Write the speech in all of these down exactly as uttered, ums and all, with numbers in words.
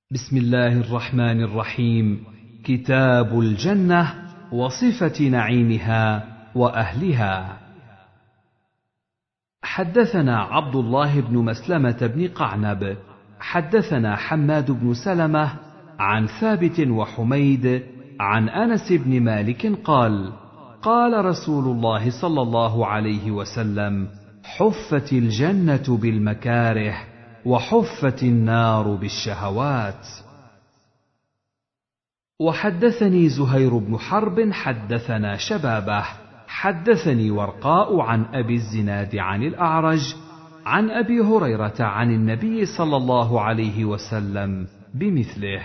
بسم الله الرحمن الرحيم. كتاب الجنة وصفة نعيمها وأهلها. حدثنا عبد الله بن مسلمة بن قعنب حدثنا حماد بن سلمة عن ثابت وحميد عن أنس بن مالك قال: قال رسول الله صلى الله عليه وسلم: حفت الجنة بالمكاره وحفت النار بالشهوات. وحدثني زهير بن حرب حدثنا شبابه حدثني ورقاء عن أبي الزناد عن الأعرج عن أبي هريرة عن النبي صلى الله عليه وسلم بمثله.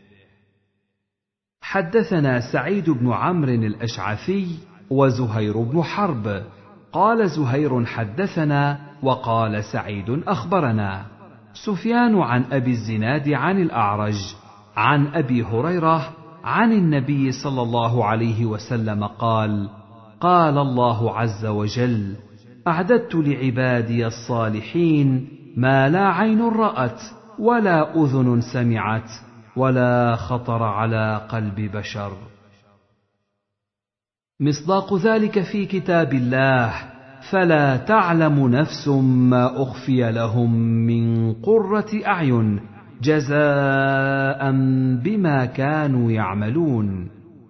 حدثنا سعيد بن عمرو الأشعثي وزهير بن حرب. قال زهير: حدثنا، وقال سعيد: أخبرنا سفيان عن أبي الزناد عن الأعرج عن أبي هريرة عن النبي صلى الله عليه وسلم قال: قال الله عز وجل: أعددت لعبادي الصالحين ما لا عين رأت ولا أذن سمعت ولا خطر على قلب بشر. مصداق ذلك في كتاب الله: فلا تعلم نفس ما أخفي لهم من قرة أعين جزاء بما كانوا يعملون.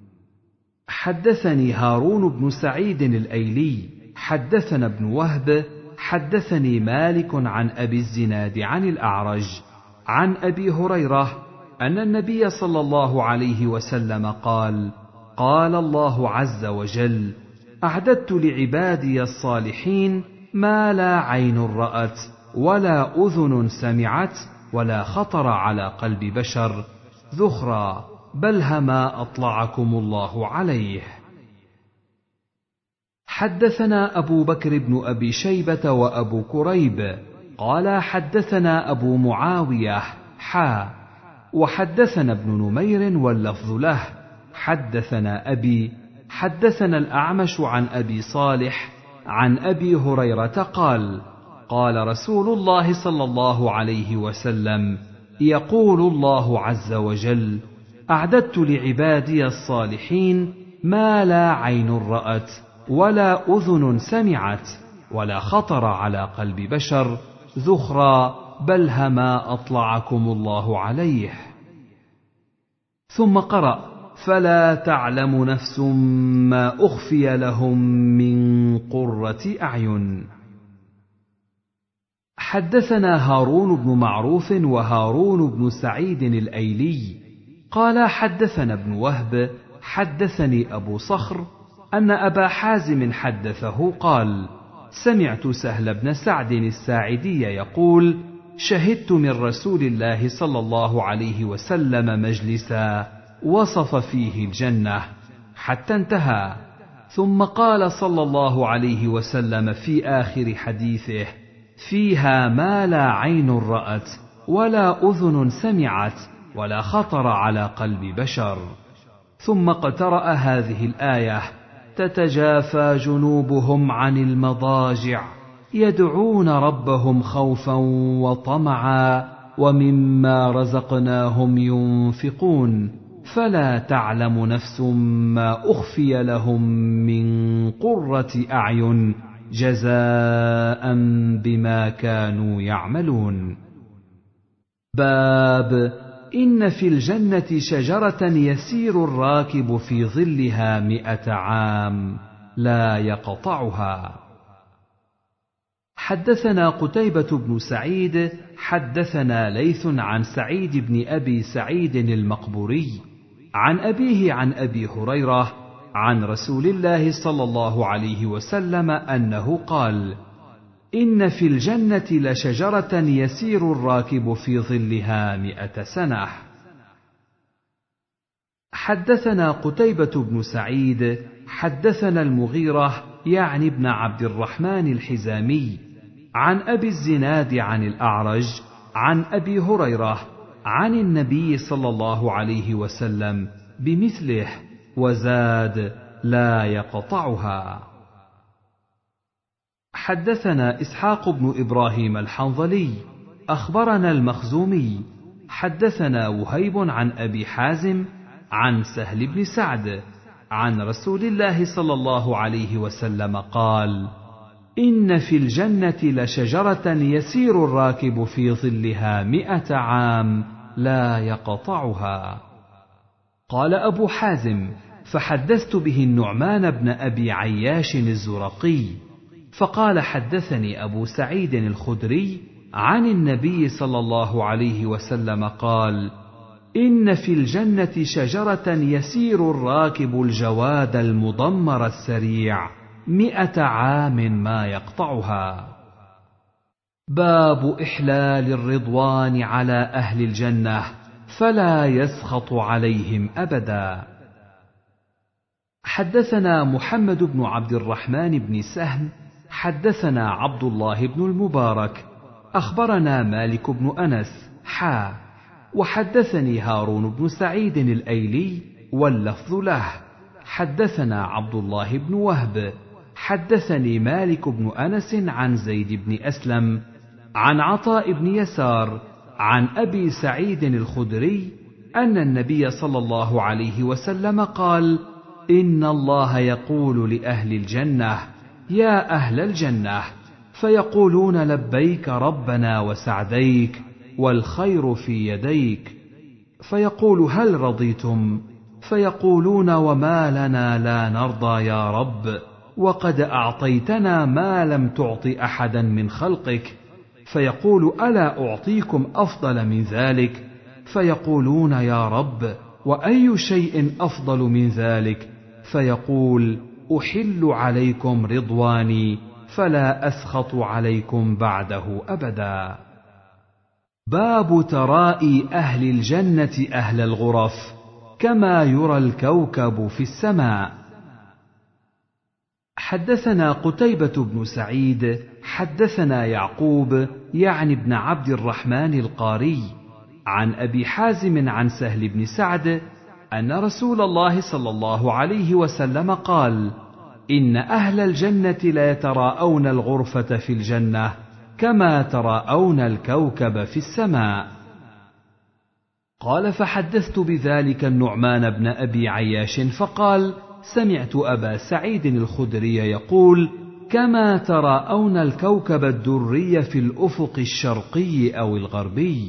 حدثني هارون بن سعيد الأيلي حدثنا ابن وهب حدثني مالك عن أبي الزناد عن الأعرج عن أبي هريرة أن النبي صلى الله عليه وسلم قال: قال الله عز وجل: أعددت لعبادي الصالحين ما لا عين رأت ولا أذن سمعت ولا خطر على قلب بشر، ذخرا بل هما أطلعكم الله عليه. حدثنا أبو بكر بن أبي شيبة وأبو كريب قال: حدثنا أبو معاوية حا وحدثنا ابن نمير واللفظ له. حدثنا أبي حدثنا الأعمش عن أبي صالح عن أبي هريرة قال: قال رسول الله صلى الله عليه وسلم: يقول الله عز وجل: أعددت لعبادي الصالحين ما لا عين رأت ولا أذن سمعت ولا خطر على قلب بشر، ذخرا بل هما أطلعكم الله عليه. ثم قرأ: فلا تعلم نفس ما أخفي لهم من قرة أعين. حدثنا هارون بن معروف وهارون بن سعيد الأيلي قال: حدثنا ابن وهب حدثني أبو صخر أن أبا حازم حدثه قال: سمعت سهل بن سعد الساعدي يقول: شهدت من رسول الله صلى الله عليه وسلم مجلسا وصف فيه الجنة حتى انتهى، ثم قال صلى الله عليه وسلم في آخر حديثه: فيها ما لا عين رأت ولا أذن سمعت ولا خطر على قلب بشر. ثم اقترأ هذه الآية: تتجافى جنوبهم عن المضاجع يدعون ربهم خوفا وطمعا ومما رزقناهم ينفقون فلا تعلم نفس ما أخفي لهم من قرة أعين جزاء بما كانوا يعملون. باب إن في الجنة شجرة يسير الراكب في ظلها مئة عام لا يقطعها. حدثنا قتيبة بن سعيد حدثنا ليث عن سعيد بن أبي سعيد المقبوري عن أبيه عن أبي هريرة عن رسول الله صلى الله عليه وسلم أنه قال: إن في الجنة لشجرة يسير الراكب في ظلها مئة سنة. حدثنا قتيبة بن سعيد حدثنا المغيرة يعني ابن عبد الرحمن الحزامي عن أبي الزناد عن الأعرج عن أبي هريرة عن النبي صلى الله عليه وسلم بمثله، وزاد: لا يقطعها. حدثنا إسحاق بن إبراهيم الحنظلي أخبرنا المخزومي حدثنا وهيب عن أبي حازم عن سهل بن سعد عن رسول الله صلى الله عليه وسلم قال: إن في الجنة لشجرة يسير الراكب في ظلها مئة عام لا يقطعها. قال أبو حازم: فحدثت به النعمان بن أبي عياش الزرقي، فقال: حدثني أبو سعيد الخدري عن النبي صلى الله عليه وسلم قال: إن في الجنة شجرة يسير الراكب الجواد المضمر السريع مئة عام ما يقطعها. باب إحلال الرضوان على أهل الجنة فلا يسخط عليهم أبدا. حدثنا محمد بن عبد الرحمن بن سهم حدثنا عبد الله بن المبارك أخبرنا مالك بن أنس حا وحدثني هارون بن سعيد الأيلي واللفظ له حدثنا عبد الله بن وهب حدثني مالك بن أنس عن زيد بن أسلم عن عطاء بن يسار عن أبي سعيد الخدري أن النبي صلى الله عليه وسلم قال: إن الله يقول لأهل الجنة: يا أهل الجنة، فيقولون: لبيك ربنا وسعديك والخير في يديك. فيقول: هل رضيتم؟ فيقولون: وما لنا لا نرضى يا رب، وقد أعطيتنا ما لم تعط أحدا من خلقك. فيقول: ألا أعطيكم أفضل من ذلك؟ فيقولون: يا رب، وأي شيء أفضل من ذلك؟ فيقول: أحل عليكم رضواني فلا أسخط عليكم بعده أبدا. باب ترائي أهل الجنة أهل الغرف كما يرى الكوكب في السماء. حدثنا قتيبة بن سعيد حدثنا يعقوب يعني ابن عبد الرحمن القاري عن أبي حازم عن سهل بن سعد أن رسول الله صلى الله عليه وسلم قال: إن أهل الجنة ليتراءون الغرفة في الجنة كما تراءون الكوكب في السماء. قال: فحدثت بذلك النعمان بن أبي عياش فقال: سمعت أبا سعيد الخدري يقول: كما تراءون الكوكب الدري في الأفق الشرقي أو الغربي.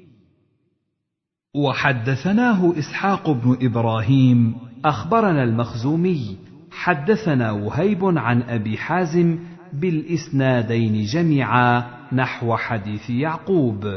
وحدثناه إسحاق بن إبراهيم أخبرنا المخزومي حدثنا وهيب عن أبي حازم بالإسنادين جميعا نحو حديث يعقوب.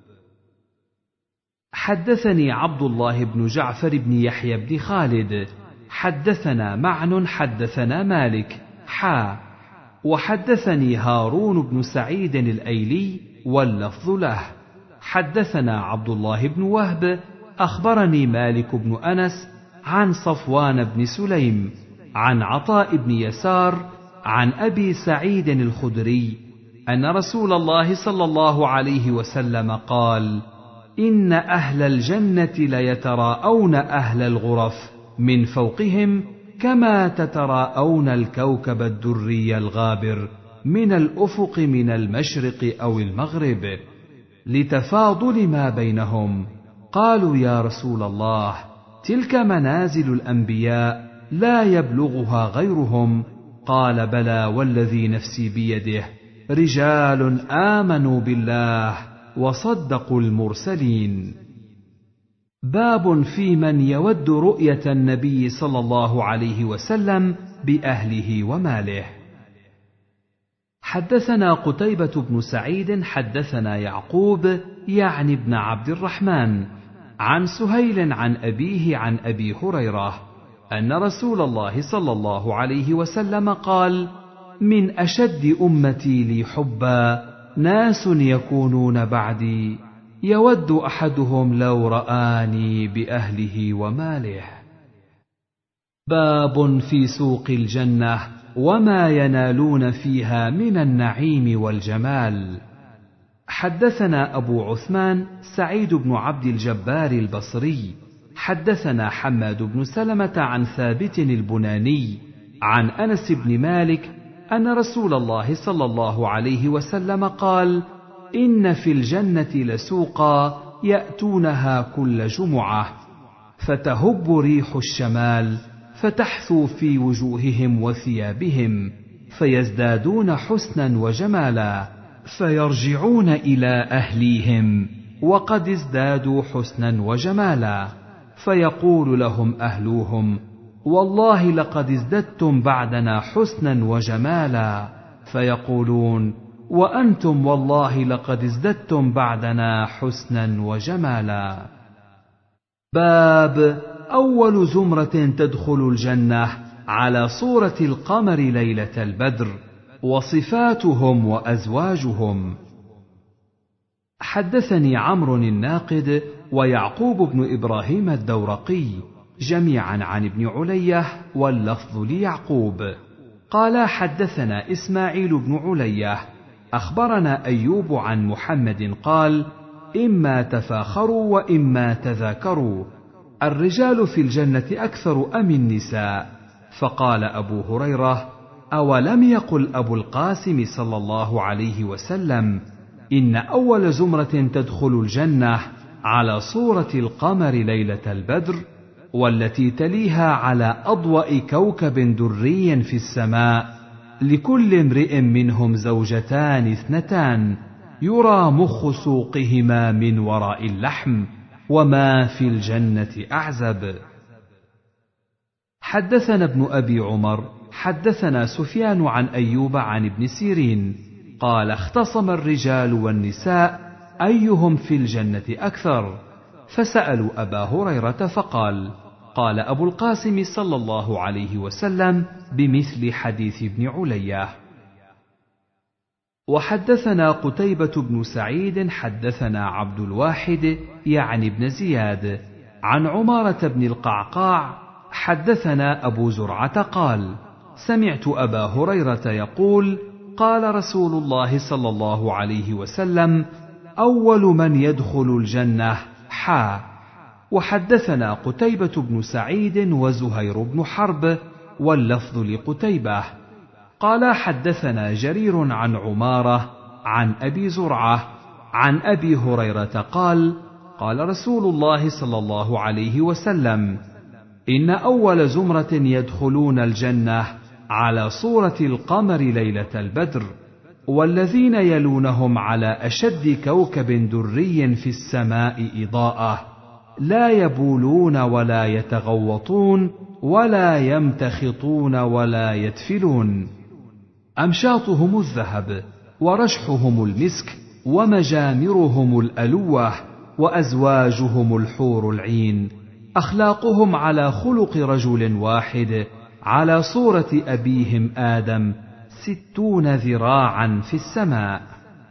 حدثني عبد الله بن جعفر بن يحيى بن خالد حدثنا معن حدثنا مالك حا وحدثني هارون بن سعيد الأيلي واللفظ له حدثنا عبد الله بن وهب أخبرني مالك بن أنس عن صفوان بن سليم عن عطاء بن يسار عن أبي سعيد الخدري أن رسول الله صلى الله عليه وسلم قال: إن أهل الجنة ليتراءون أهل الغرف من فوقهم كما تتراءون الكوكب الدري الغابر من الأفق من المشرق أو المغرب، لتفاضل ما بينهم. قالوا: يا رسول الله، تلك منازل الأنبياء لا يبلغها غيرهم. قال: بلى والذي نفسي بيده، رجال آمنوا بالله وصدقوا المرسلين. باب في من يود رؤية النبي صلى الله عليه وسلم بأهله وماله. حدثنا قتيبة بن سعيد حدثنا يعقوب يعني ابن عبد الرحمن عن سهيل عن أبيه عن أبي هريرة أن رسول الله صلى الله عليه وسلم قال: من أشد أمتي لي حبا ناس يكونون بعدي يود أحدهم لو رآني بأهله وماله. باب في سوق الجنة وما ينالون فيها من النعيم والجمال. حدثنا أبو عثمان سعيد بن عبد الجبار البصري حدثنا حماد بن سلمة عن ثابت البناني عن أنس بن مالك أن رسول الله صلى الله عليه وسلم قال: إن في الجنة لسوقا يأتونها كل جمعة، فتهب ريح الشمال فتحثو في وجوههم وثيابهم، فيزدادون حسنا وجمالا، فيرجعون إلى أهليهم وقد ازدادوا حسنا وجمالا، فيقول لهم أهلوهم: والله لقد ازددتم بعدنا حسنا وجمالا، فيقولون: وأنتم والله لقد ازددتم بعدنا حسنا وجمالا. باب أول زمرة تدخل الجنة على صورة القمر ليلة البدر، وصفاتهم وأزواجهم. حدثني عمرو الناقد ويعقوب بن إبراهيم الدورقي جميعا عن ابن علية، واللفظ ليعقوب، قال: حدثنا إسماعيل بن علية أخبرنا أيوب عن محمد قال: إما تفاخروا وإما تذاكروا، الرجال في الجنة أكثر أم النساء؟ فقال أبو هريرة: أولم يقل أبو القاسم صلى الله عليه وسلم: إن أول زمرة تدخل الجنة على صورة القمر ليلة البدر، والتي تليها على أضواء كوكب دري في السماء، لكل امرئ منهم زوجتان اثنتان، يرى مخ سوقهما من وراء اللحم، وما في الجنة أعزب. حدثنا ابن أبي عمر حدثنا سفيان عن أيوب عن ابن سيرين قال: اختصم الرجال والنساء أيهم في الجنة أكثر، فسألوا أبا هريرة فقال: قال أبو القاسم صلى الله عليه وسلم بمثل حديث ابن علية. وحدثنا قتيبة بن سعيد حدثنا عبد الواحد يعني ابن زياد عن عمارة بن القعقاع حدثنا أبو زرعة قال: سمعت أبا هريرة يقول: قال رسول الله صلى الله عليه وسلم: أول من يدخل الجنة حا. وحدثنا قتيبة بن سعيد وزهير بن حرب، واللفظ لقتيبة، قال: حدثنا جرير عن عمارة عن أبي زرعة عن أبي هريرة قال: قال رسول الله صلى الله عليه وسلم: إن أول زمرة يدخلون الجنة على صورة القمر ليلة البدر، والذين يلونهم على أشد كوكب دري في السماء إضاءة، لا يبولون ولا يتغوطون ولا يمتخطون ولا يتفلون، أمشاطهم الذهب، ورشحهم المسك، ومجامرهم الألوة، وأزواجهم الحور العين، أخلاقهم على خلق رجل واحد، على صورة أبيهم آدم، ستون ذراعا في السماء.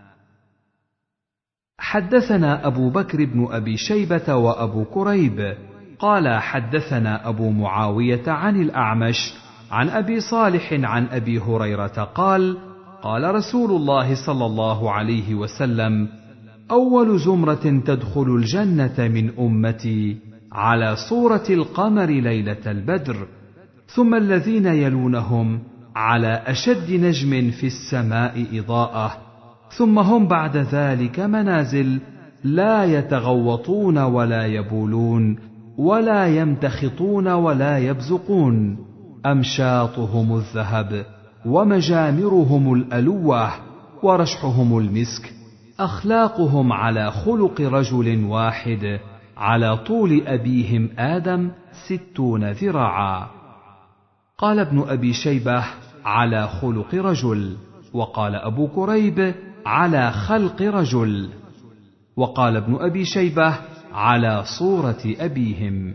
حدثنا أبو بكر بن أبي شيبة وأبو كريب قال: حدثنا أبو معاوية عن الأعمش عن أبي صالح عن أبي هريرة قال: قال رسول الله صلى الله عليه وسلم: أول زمرة تدخل الجنة من أمتي على صورة القمر ليلة البدر، ثم الذين يلونهم على أشد نجم في السماء إضاءة، ثم هم بعد ذلك منازل، لا يتغوطون ولا يبولون ولا يمتخطون ولا يبزقون، أمشاطهم الذهب، ومجامرهم الألوة، ورشحهم المسك، أخلاقهم على خلق رجل واحد، على طول أبيهم آدم ستون ذراعا. قال ابن أبي شيبة: على خلق رجل. وقال أبو كريب: على خلق رجل. وقال ابن أبي شيبة: على صورة أبيهم.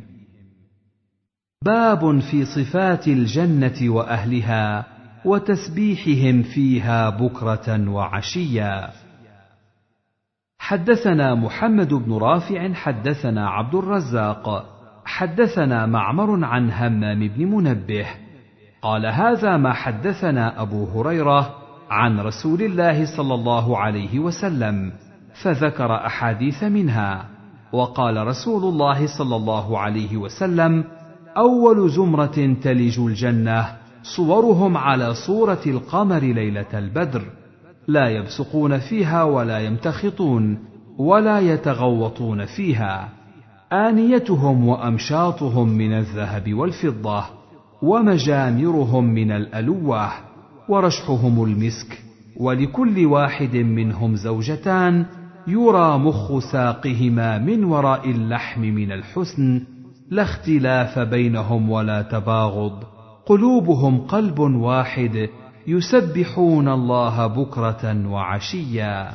باب في صفات الجنة وأهلها وتسبيحهم فيها بكرة وعشيا. حدثنا محمد بن رافع حدثنا عبد الرزاق حدثنا معمر عن همام بن منبه قال: هذا ما حدثنا أبو هريرة عن رسول الله صلى الله عليه وسلم، فذكر أحاديث منها. وقال رسول الله صلى الله عليه وسلم: أول زمرة تلج الجنة صورهم على صورة القمر ليلة البدر، لا يبصقون فيها ولا يمتخطون، ولا يتغوطون فيها. آنيتهم وأمشاطهم من الذهب والفضة، ومجامرهم من الألوة، ورشحهم المسك، ولكل واحد منهم زوجتان، يرى مخ ساقهما من وراء اللحم من الحسن، لا اختلاف بينهم ولا تباغض، قلوبهم قلب واحد، يسبحون الله بكرة وعشيا.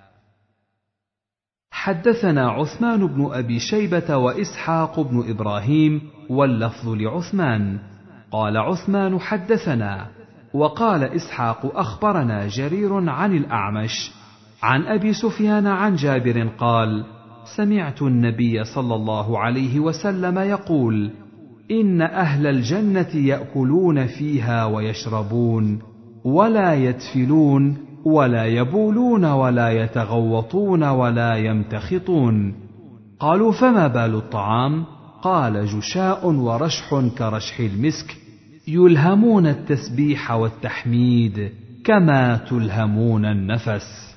حدثنا عثمان بن أبي شيبة وإسحاق بن إبراهيم، واللفظ لعثمان. قال عثمان حدثنا، وقال إسحاق أخبرنا جرير عن الأعمش عن أبي سفيان عن جابر قال: سمعت النبي صلى الله عليه وسلم يقول: إن أهل الجنة يأكلون فيها ويشربون، ولا يتفلون، ولا يبولون، ولا يتغوطون، ولا يمتخطون. قالوا: فما بال الطعام؟ قال: جشاء ورشح كرشح المسك، يلهمون التسبيح والتحميد كما تلهمون النفس.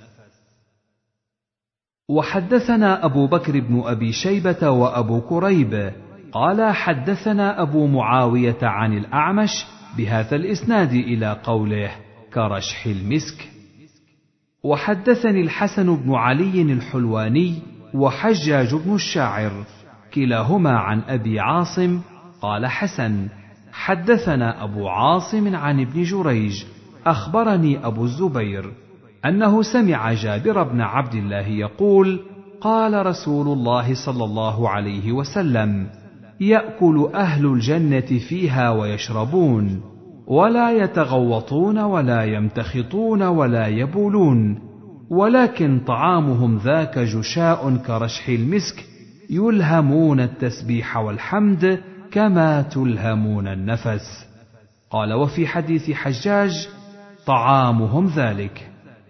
وحدثنا أبو بكر بن أبي شيبة وأبو كريب قال حدثنا أبو معاوية عن الأعمش بهذا الإسناد إلى قوله: كرشح المسك. وحدثني الحسن بن علي الحلواني وحجاج بن الشاعر كلاهما عن أبي عاصم قال حسن: حدثنا أبو عاصم عن ابن جريج أخبرني أبو الزبير أنه سمع جابر بن عبد الله يقول: قال رسول الله صلى الله عليه وسلم: يأكل أهل الجنة فيها ويشربون، ولا يتغوطون، ولا يمتخطون، ولا يبولون، ولكن طعامهم ذاك جشاء كرشح المسك، يلهمون التسبيح والحمد كما تلهمون النفس. قال: وفي حديث حجاج: طعامهم ذلك.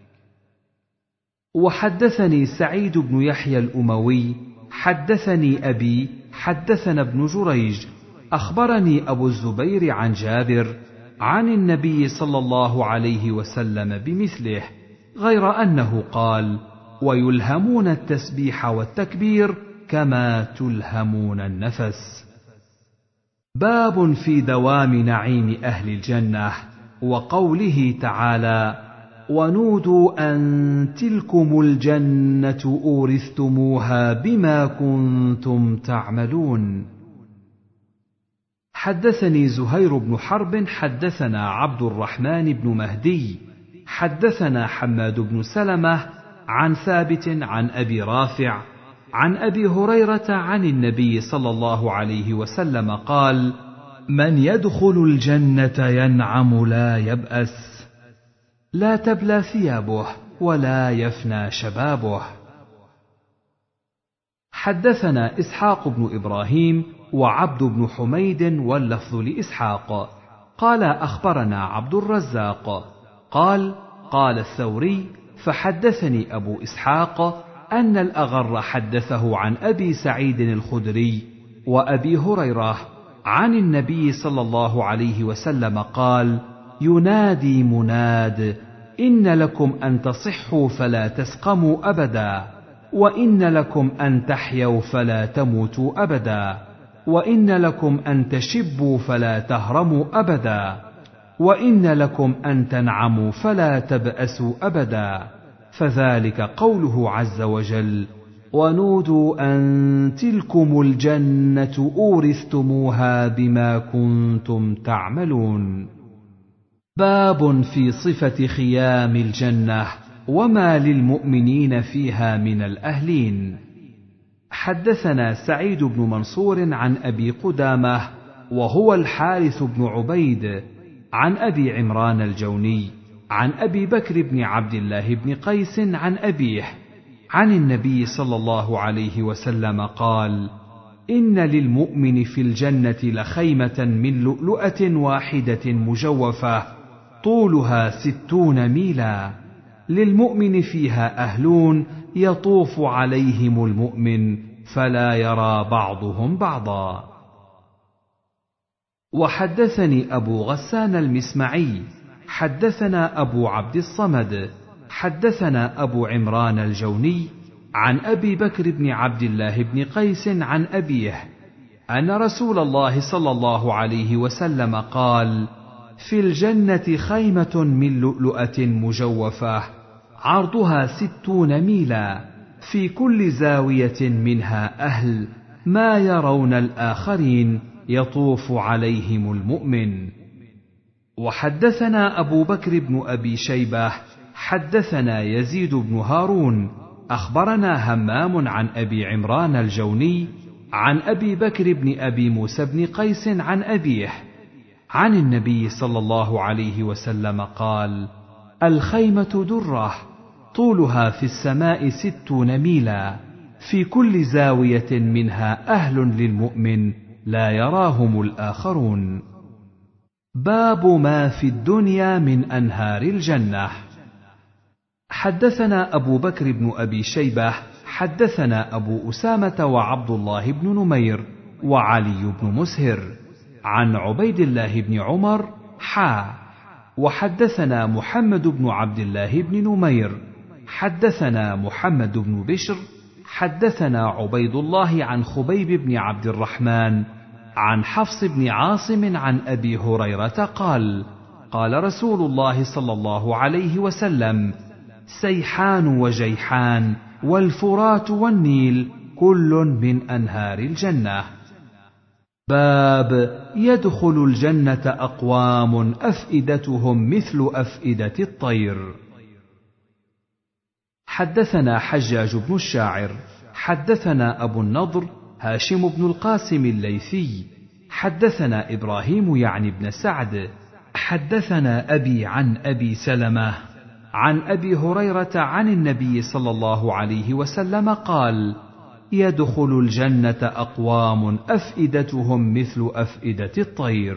وحدثني سعيد بن يحيى الأموي حدثني أبي حدثنا ابن جريج أخبرني أبو الزبير عن جابر عن النبي صلى الله عليه وسلم بمثله، غير أنه قال: ويلهمون التسبيح والتكبير كما تلهمون النفس. باب في دوام نعيم أهل الجنة، وقوله تعالى: ونودوا أن تلكم الجنة أورثتموها بما كنتم تعملون. حدثني زهير بن حرب حدثنا عبد الرحمن بن مهدي حدثنا حماد بن سلمة عن ثابت عن أبي رافع عن أبي هريرة عن النبي صلى الله عليه وسلم قال: من يدخل الجنة ينعم لا يبأس، لا تبلى ثيابه ولا يفنى شبابه. حدثنا إسحاق بن إبراهيم وعبد بن حميد، واللفظ لإسحاق قال: أخبرنا عبد الرزاق قال: قال الثوري: فحدثني أبو إسحاق أن الأغر حدثه عن أبي سعيد الخدري وأبي هريرة عن النبي صلى الله عليه وسلم قال: ينادي مناد: إن لكم أن تصحوا فلا تسقموا أبدا، وإن لكم أن تحيوا فلا تموتوا أبدا، وإن لكم أن تشبوا فلا تهرموا أبدا، وإن لكم أن تنعموا فلا تبأسوا أبدا. فذلك قوله عز وجل: ونودوا أن تلكم الجنة أورثتموها بما كنتم تعملون. باب في صفة خيام الجنة وما للمؤمنين فيها من الأهلين. حدثنا سعيد بن منصور عن أبي قدامة وهو الحارث بن عبيد عن أبي عمران الجوني عن أبي بكر بن عبد الله بن قيس عن أبيه عن النبي صلى الله عليه وسلم قال: إن للمؤمن في الجنة لخيمة من لؤلؤة واحدة مجوفة طولها ستون ميلا، للمؤمن فيها أهلون يطوف عليهم المؤمن فلا يرى بعضهم بعضا. وحدثني أبو غسان المسمعي حدثنا أبو عبد الصمد حدثنا أبو عمران الجوني عن أبي بكر بن عبد الله بن قيس عن أبيه أن رسول الله صلى الله عليه وسلم قال: في الجنة خيمة من لؤلؤة مجوفة عرضها ستون ميلا، في كل زاوية منها أهل ما يرون الآخرين يطوف عليهم المؤمن. وحدثنا أبو بكر بن أبي شيبة حدثنا يزيد بن هارون أخبرنا همام عن أبي عمران الجوني عن أبي بكر بن أبي موسى بن قيس عن أبيه عن النبي صلى الله عليه وسلم قال: الخيمة درة طولها في السماء ستون ميلا، في كل زاوية منها أهل للمؤمن لا يراهم الآخرون. باب ما في الدنيا من أنهار الجنة. حدثنا أبو بكر بن أبي شيبة حدثنا أبو أسامة وعبد الله بن نمير وعلي بن مسهر عن عبيد الله بن عمر حا وحدثنا محمد بن عبد الله بن نمير حدثنا محمد بن بشر حدثنا عبيد الله عن خبيب بن عبد الرحمن عن حفص بن عاصم عن أبي هريرة قال: قال رسول الله صلى الله عليه وسلم: سيحان وجيحان والفرات والنيل كل من أنهار الجنة. باب يدخل الجنة أقوام أفئدتهم مثل أفئدة الطير. حدثنا حجاج بن الشاعر حدثنا أبو النضر هاشم بن القاسم الليثي حدثنا إبراهيم يعني بن سعد حدثنا أبي عن أبي سلمة عن أبي هريرة عن النبي صلى الله عليه وسلم قال: يدخل الجنة أقوام أفئدتهم مثل أفئدة الطير.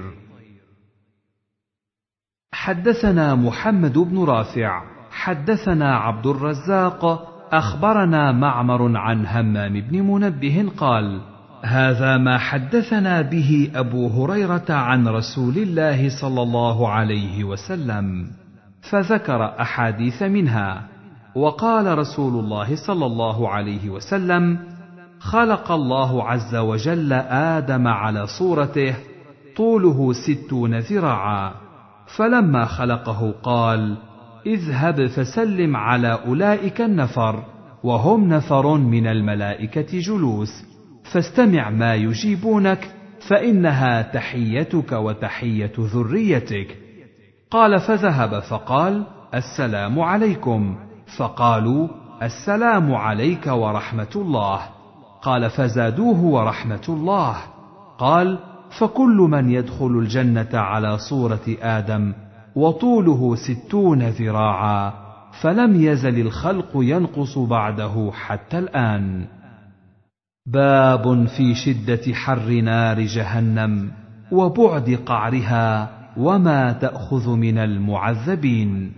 حدثنا محمد بن رافع حدثنا عبد الرزاق أخبرنا معمر عن همام بن منبه قال: هذا ما حدثنا به أبو هريرة عن رسول الله صلى الله عليه وسلم، فذكر أحاديث منها. وقال رسول الله صلى الله عليه وسلم: خلق الله عز وجل آدم على صورته طوله ستون ذراعا، فلما خلقه قال: اذهب فسلم على أولئك النفر، وهم نفر من الملائكة جلوس، فاستمع ما يجيبونك، فإنها تحيتك وتحية ذريتك. قال: فذهب فقال: السلام عليكم، فقالوا: السلام عليك ورحمة الله. قال: فزادوه ورحمة الله. قال: فكل من يدخل الجنة على صورة آدم وطوله ستون ذراعا، فلم يزل الخلق ينقص بعده حتى الآن. باب في شدة حر نار جهنم وبعد قعرها وما تأخذ من المعذبين.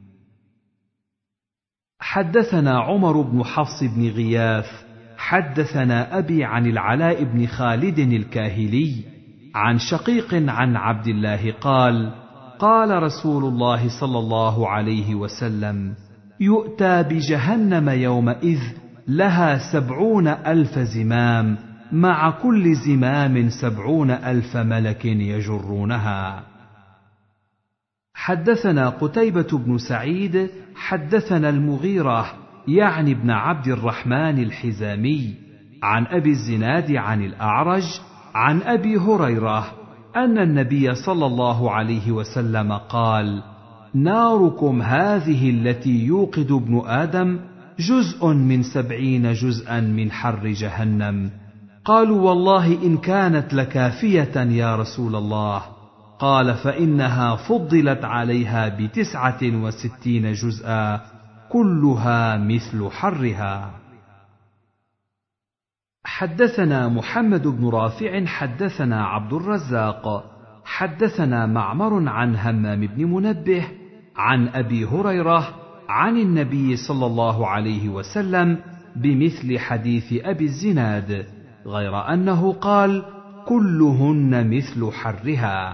حدثنا عمر بن حفص بن غياث حدثنا أبي عن العلاء بن خالد الكاهلي عن شقيق عن عبد الله قال: قال رسول الله صلى الله عليه وسلم: يؤتى بجهنم يومئذ لها سبعون ألف زمام، مع كل زمام سبعون ألف ملك يجرونها. حدثنا قتيبة بن سعيد حدثنا المغيرة يعني ابن عبد الرحمن الحزامي عن أبي الزناد عن الأعرج عن أبي هريرة أن النبي صلى الله عليه وسلم قال: ناركم هذه التي يوقد ابن آدم جزء من سبعين جزءا من حر جهنم. قالوا: والله إن كانت لكافية يا رسول الله. قال: فإنها فضلت عليها بتسعة وستين جزءا كلها مثل حرها. حدثنا محمد بن رافع حدثنا عبد الرزاق حدثنا معمر عن همام بن منبه عن أبي هريرة عن النبي صلى الله عليه وسلم بمثل حديث أبي الزناد، غير أنه قال: كلهن مثل حرها.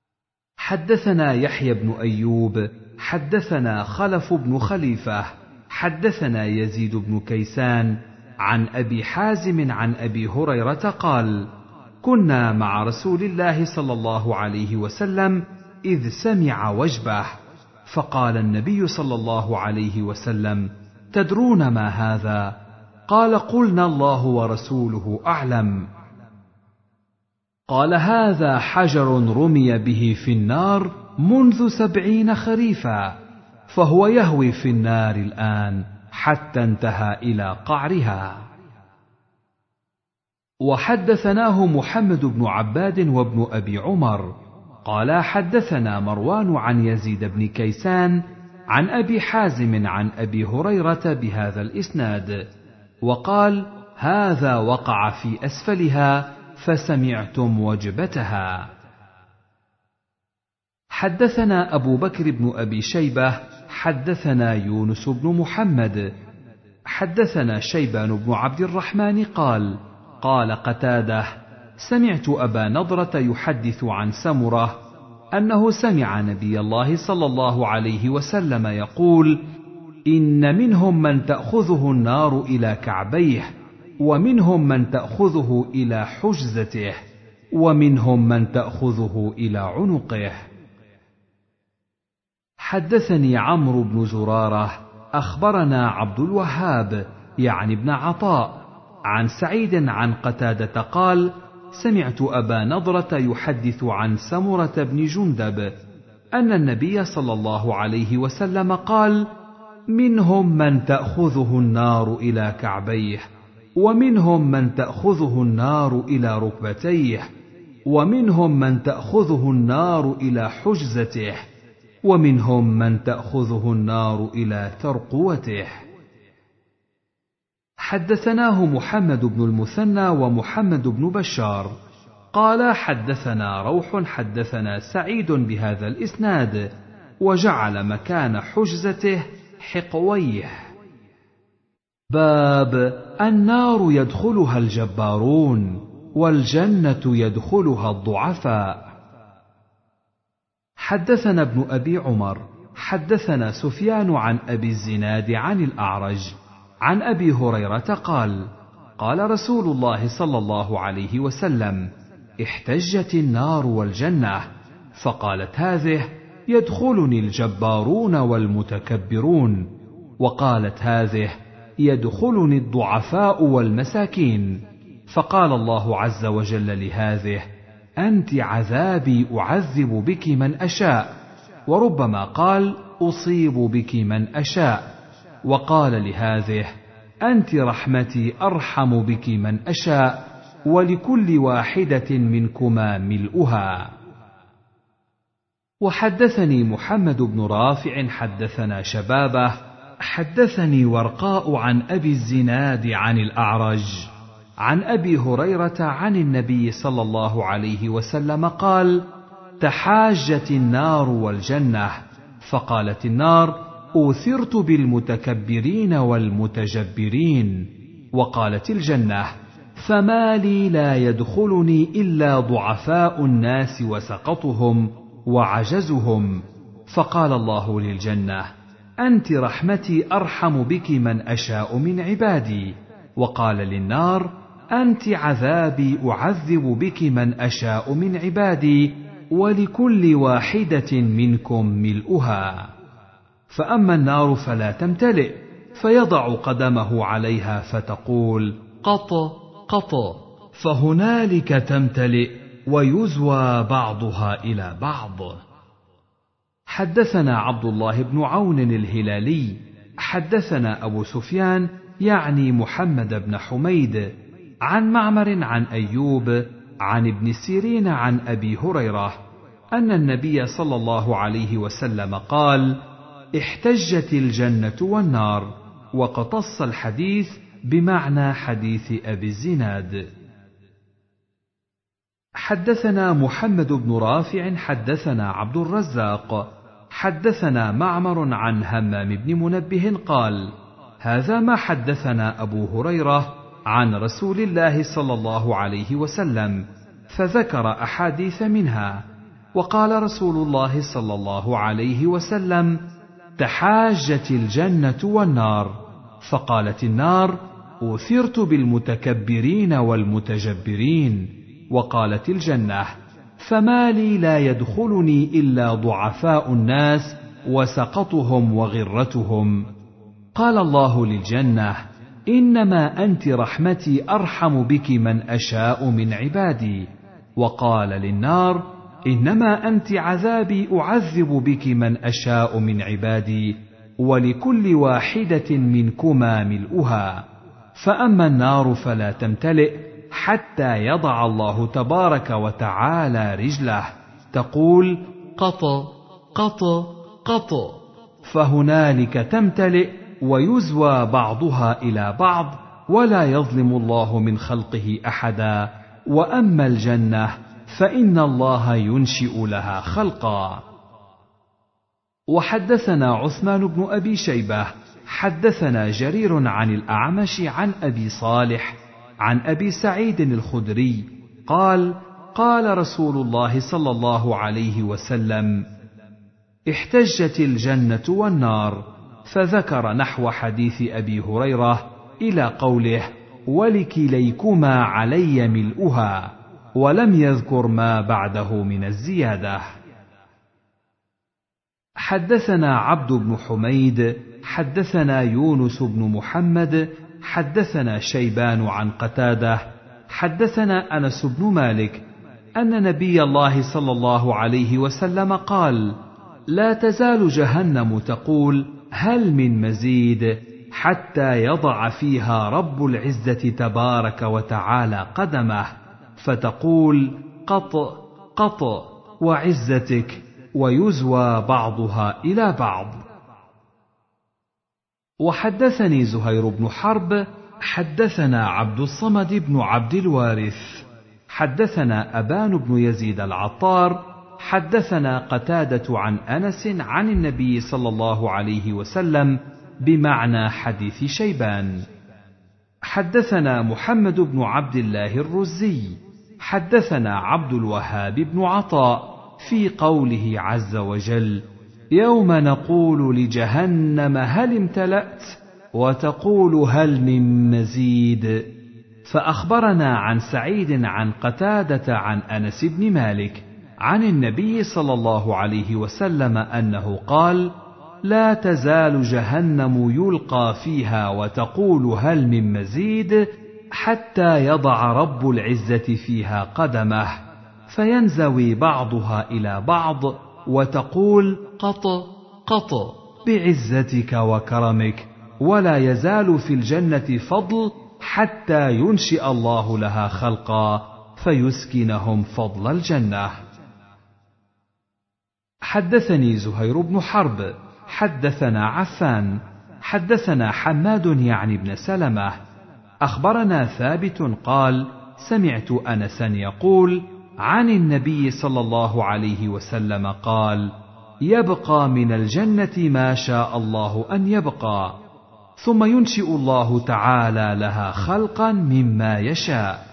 حدثنا يحيى بن أيوب حدثنا خلف بن خليفة حدثنا يزيد بن كيسان عن أبي حازم عن أبي هريرة قال: كنا مع رسول الله صلى الله عليه وسلم إذ سمع وجبه، فقال النبي صلى الله عليه وسلم: تدرون ما هذا؟ قال: قلنا الله ورسوله أعلم. قال: هذا حجر رمي به في النار منذ سبعين خريفا، فهو يهوي في النار الآن حتى انتهى إلى قعرها. وحدثناه محمد بن عباد وابن أبي عمر قال: حدثنا مروان عن يزيد بن كيسان عن أبي حازم عن أبي هريرة بهذا الإسناد، وقال: هذا وقع في أسفلها فسمعتم وجبتها. حدثنا أبو بكر بن أبي شيبة حدثنا يونس بن محمد حدثنا شيبان بن عبد الرحمن قال: قال قتادة: سمعت أبا نضرة يحدث عن سمرة أنه سمع نبي الله صلى الله عليه وسلم يقول: إن منهم من تأخذه النار إلى كعبيه، ومنهم من تأخذه إلى حجزته، ومنهم من تأخذه إلى عنقه. حدثني عمرو بن زرارة أخبرنا عبد الوهاب يعني ابن عطاء عن سعيد عن قتادة قال: سمعت أبا نضرة يحدث عن سمرة بن جندب أن النبي صلى الله عليه وسلم قال: منهم من تأخذه النار إلى كعبيه، ومنهم من تأخذه النار إلى ركبتيه، ومنهم من تأخذه النار إلى حجزته، ومنهم من تأخذه النار إلى ترقوته. حدثناه محمد بن المثنى ومحمد بن بشار قال: حدثنا روح حدثنا سعيد بهذا الإسناد، وجعل مكان حجزته حقويه. باب النار يدخلها الجبارون والجنة يدخلها الضعفاء. حدثنا ابن أبي عمر حدثنا سفيان عن أبي الزناد عن الأعرج عن أبي هريرة قال: قال رسول الله صلى الله عليه وسلم: احتجت النار والجنة، فقالت هذه: يدخلني الجبارون والمتكبرون، وقالت هذه: يدخلني الضعفاء والمساكين، فقال الله عز وجل لهذه: أنت عذابي أعذب بك من أشاء، وربما قال: أصيب بك من أشاء، وقال لهذه: أنت رحمتي أرحم بك من أشاء، ولكل واحدة منكما ملؤها. وحدثني محمد بن رافع حدثنا شبابه حدثني ورقاء عن أبي الزناد عن الأعرج عن أبي هريرة عن النبي صلى الله عليه وسلم قال: تحاجت النار والجنة، فقالت النار: أوثرت بالمتكبرين والمتجبرين، وقالت الجنة: فما لي لا يدخلني إلا ضعفاء الناس وسقطهم وعجزهم، فقال الله للجنة: أنت رحمتي أرحم بك من أشاء من عبادي، وقال للنار: أنت عذابي أعذب بك من أشاء من عبادي، ولكل واحدة منكم ملؤها. فأما النار فلا تمتلئ، فيضع قدمه عليها فتقول: قط قط، فهنالك تمتلئ ويزوى بعضها إلى بعض. حدثنا عبد الله بن عون الهلالي حدثنا أبو سفيان يعني محمد بن حميد عن معمر عن أيوب عن ابن سيرين عن أبي هريرة أن النبي صلى الله عليه وسلم قال: احتجت الجنة والنار، وقتص الحديث بمعنى حديث أبي الزناد. حدثنا محمد بن رافع حدثنا عبد الرزاق حدثنا معمر عن همام بن منبه قال: هذا ما حدثنا أبو هريرة عن رسول الله صلى الله عليه وسلم، فذكر أحاديث منها، وقال رسول الله صلى الله عليه وسلم: تحاجت الجنة والنار، فقالت النار: أوثرت بالمتكبرين والمتجبرين. وقالت الجنة: فما لي لا يدخلني إلا ضعفاء الناس وسقطهم وغرتهم. قال الله للجنة: إنما أنت رحمتي أرحم بك من أشاء من عبادي. وقال للنار: إنما أنت عذابي أعذب بك من أشاء من عبادي، ولكل واحدة منكما ملؤها. فأما النار فلا تمتلئ حتى يضع الله تبارك وتعالى رجله، تقول: قط قط قط، فهنالك تمتلئ ويزوى بعضها إلى بعض، ولا يظلم الله من خلقه أحدا. وأما الجنة فإن الله ينشئ لها خلقا. وحدثنا عثمان بن أبي شيبة حدثنا جرير عن الأعمش عن أبي صالح عن أبي سعيد الخدري قال: قال رسول الله صلى الله عليه وسلم: احتجت الجنة والنار، فذكر نحو حديث أبي هريرة إلى قوله: ولكليكما علي ملؤها، ولم يذكر ما بعده من الزيادة. حدثنا عبد بن حميد حدثنا يونس بن محمد حدثنا شيبان عن قتادة حدثنا أنس بن مالك أن نبي الله صلى الله عليه وسلم قال: لا تزال جهنم تقول: هل من مزيد، حتى يضع فيها رب العزة تبارك وتعالى قدمه، فتقول: قط قط وعزتك، ويزوى بعضها إلى بعض. وحدثني زهير بن حرب حدثنا عبد الصمد بن عبد الوارث حدثنا أبان بن يزيد العطار حدثنا قتادة عن أنس عن النبي صلى الله عليه وسلم بمعنى حديث شيبان. حدثنا محمد بن عبد الله الرزي حدثنا عبد الوهاب بن عطاء في قوله عز وجل: يوم نقول لجهنم هل امتلأت، وتقول هل من مزيد. فأخبرنا عن سعيد عن قتادة عن أنس بن مالك عن النبي صلى الله عليه وسلم أنه قال: لا تزال جهنم يلقى فيها وتقول هل من مزيد، حتى يضع رب العزة فيها قدمه، فينزوي بعضها إلى بعض، وتقول: قط قط بعزتك وكرمك، ولا يزال في الجنة فضل حتى ينشئ الله لها خلقا فيسكنهم فضل الجنة. حدثني زهير بن حرب حدثنا عفان حدثنا حماد يعني ابن سلمة أخبرنا ثابت قال: سمعت أنسا يقول عن النبي صلى الله عليه وسلم قال: يبقى من الجنة ما شاء الله أن يبقى، ثم ينشئ الله تعالى لها خلقا مما يشاء.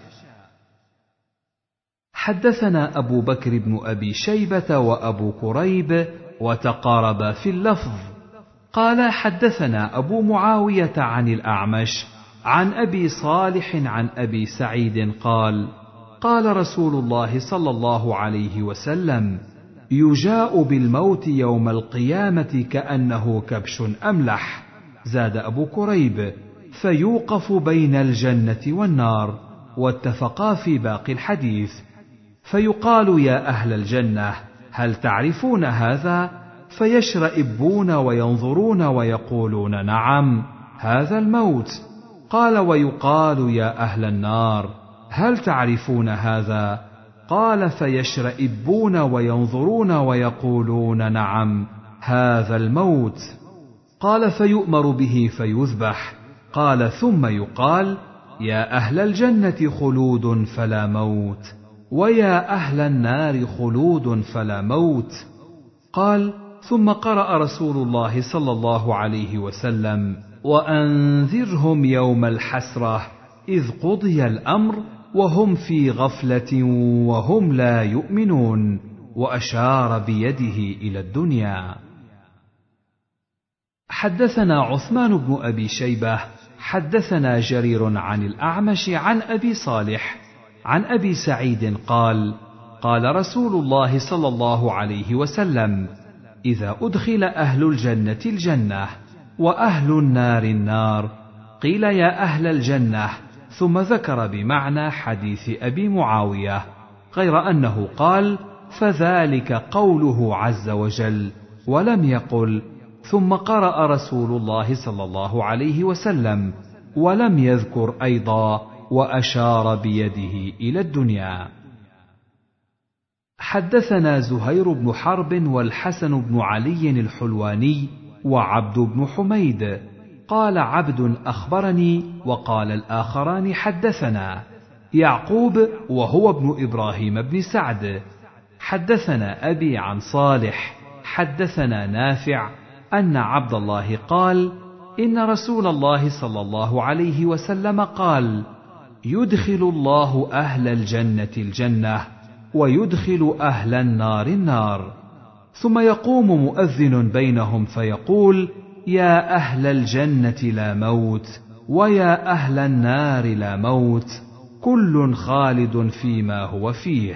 حدثنا أبو بكر بن أبي شيبة وأبو كريب وتقاربا في اللفظ. قال: حدثنا أبو معاوية عن الأعمش عن أبي صالح عن أبي سعيد قال: قال رسول الله صلى الله عليه وسلم: يجاء بالموت يوم القيامة كأنه كبش أملح. زاد أبو كريب: فيوقف بين الجنة والنار. واتفقا في باقي الحديث. فيقال: يا أهل الجنة هل تعرفون هذا؟ فيشرئبون وينظرون ويقولون: نعم، هذا الموت. قال: ويقال: يا أهل النار هل تعرفون هذا؟ قال: فيشرئبون وينظرون ويقولون: نعم، هذا الموت. قال: فيؤمر به فيذبح. قال: ثم يقال: يا أهل الجنة خلود فلا موت، ويا أهل النار خلود فلا موت. قال: ثم قرأ رسول الله صلى الله عليه وسلم: وأنذرهم يوم الحسرة إذ قضي الأمر وهم في غفلة وهم لا يؤمنون، وأشار بيده إلى الدنيا. حدثنا عثمان بن أبي شيبة حدثنا جرير عن الأعمش عن أبي صالح عن أبي سعيد قال قال رسول الله صلى الله عليه وسلم: إذا أدخل أهل الجنة الجنة وأهل النار النار قيل يا أهل الجنة، ثم ذكر بمعنى حديث أبي معاوية، غير أنه قال: فذلك قوله عز وجل، ولم يقل: ثم قرأ رسول الله صلى الله عليه وسلم، ولم يذكر أيضا: وأشار بيده إلى الدنيا. حدثنا زهير بن حرب والحسن بن علي الحلواني وعبد بن حميد قال عبد أخبرني، وقال الآخران حدثنا يعقوب وهو ابن إبراهيم بن سعد. حدثنا أبي عن صالح حدثنا نافع أن عبد الله قال: إن رسول الله صلى الله عليه وسلم قال: يدخل الله أهل الجنة الجنة ويدخل أهل النار النار، ثم يقوم مؤذن بينهم فيقول: يا أهل الجنة لا موت، ويا أهل النار لا موت، كل خالد فيما هو فيه.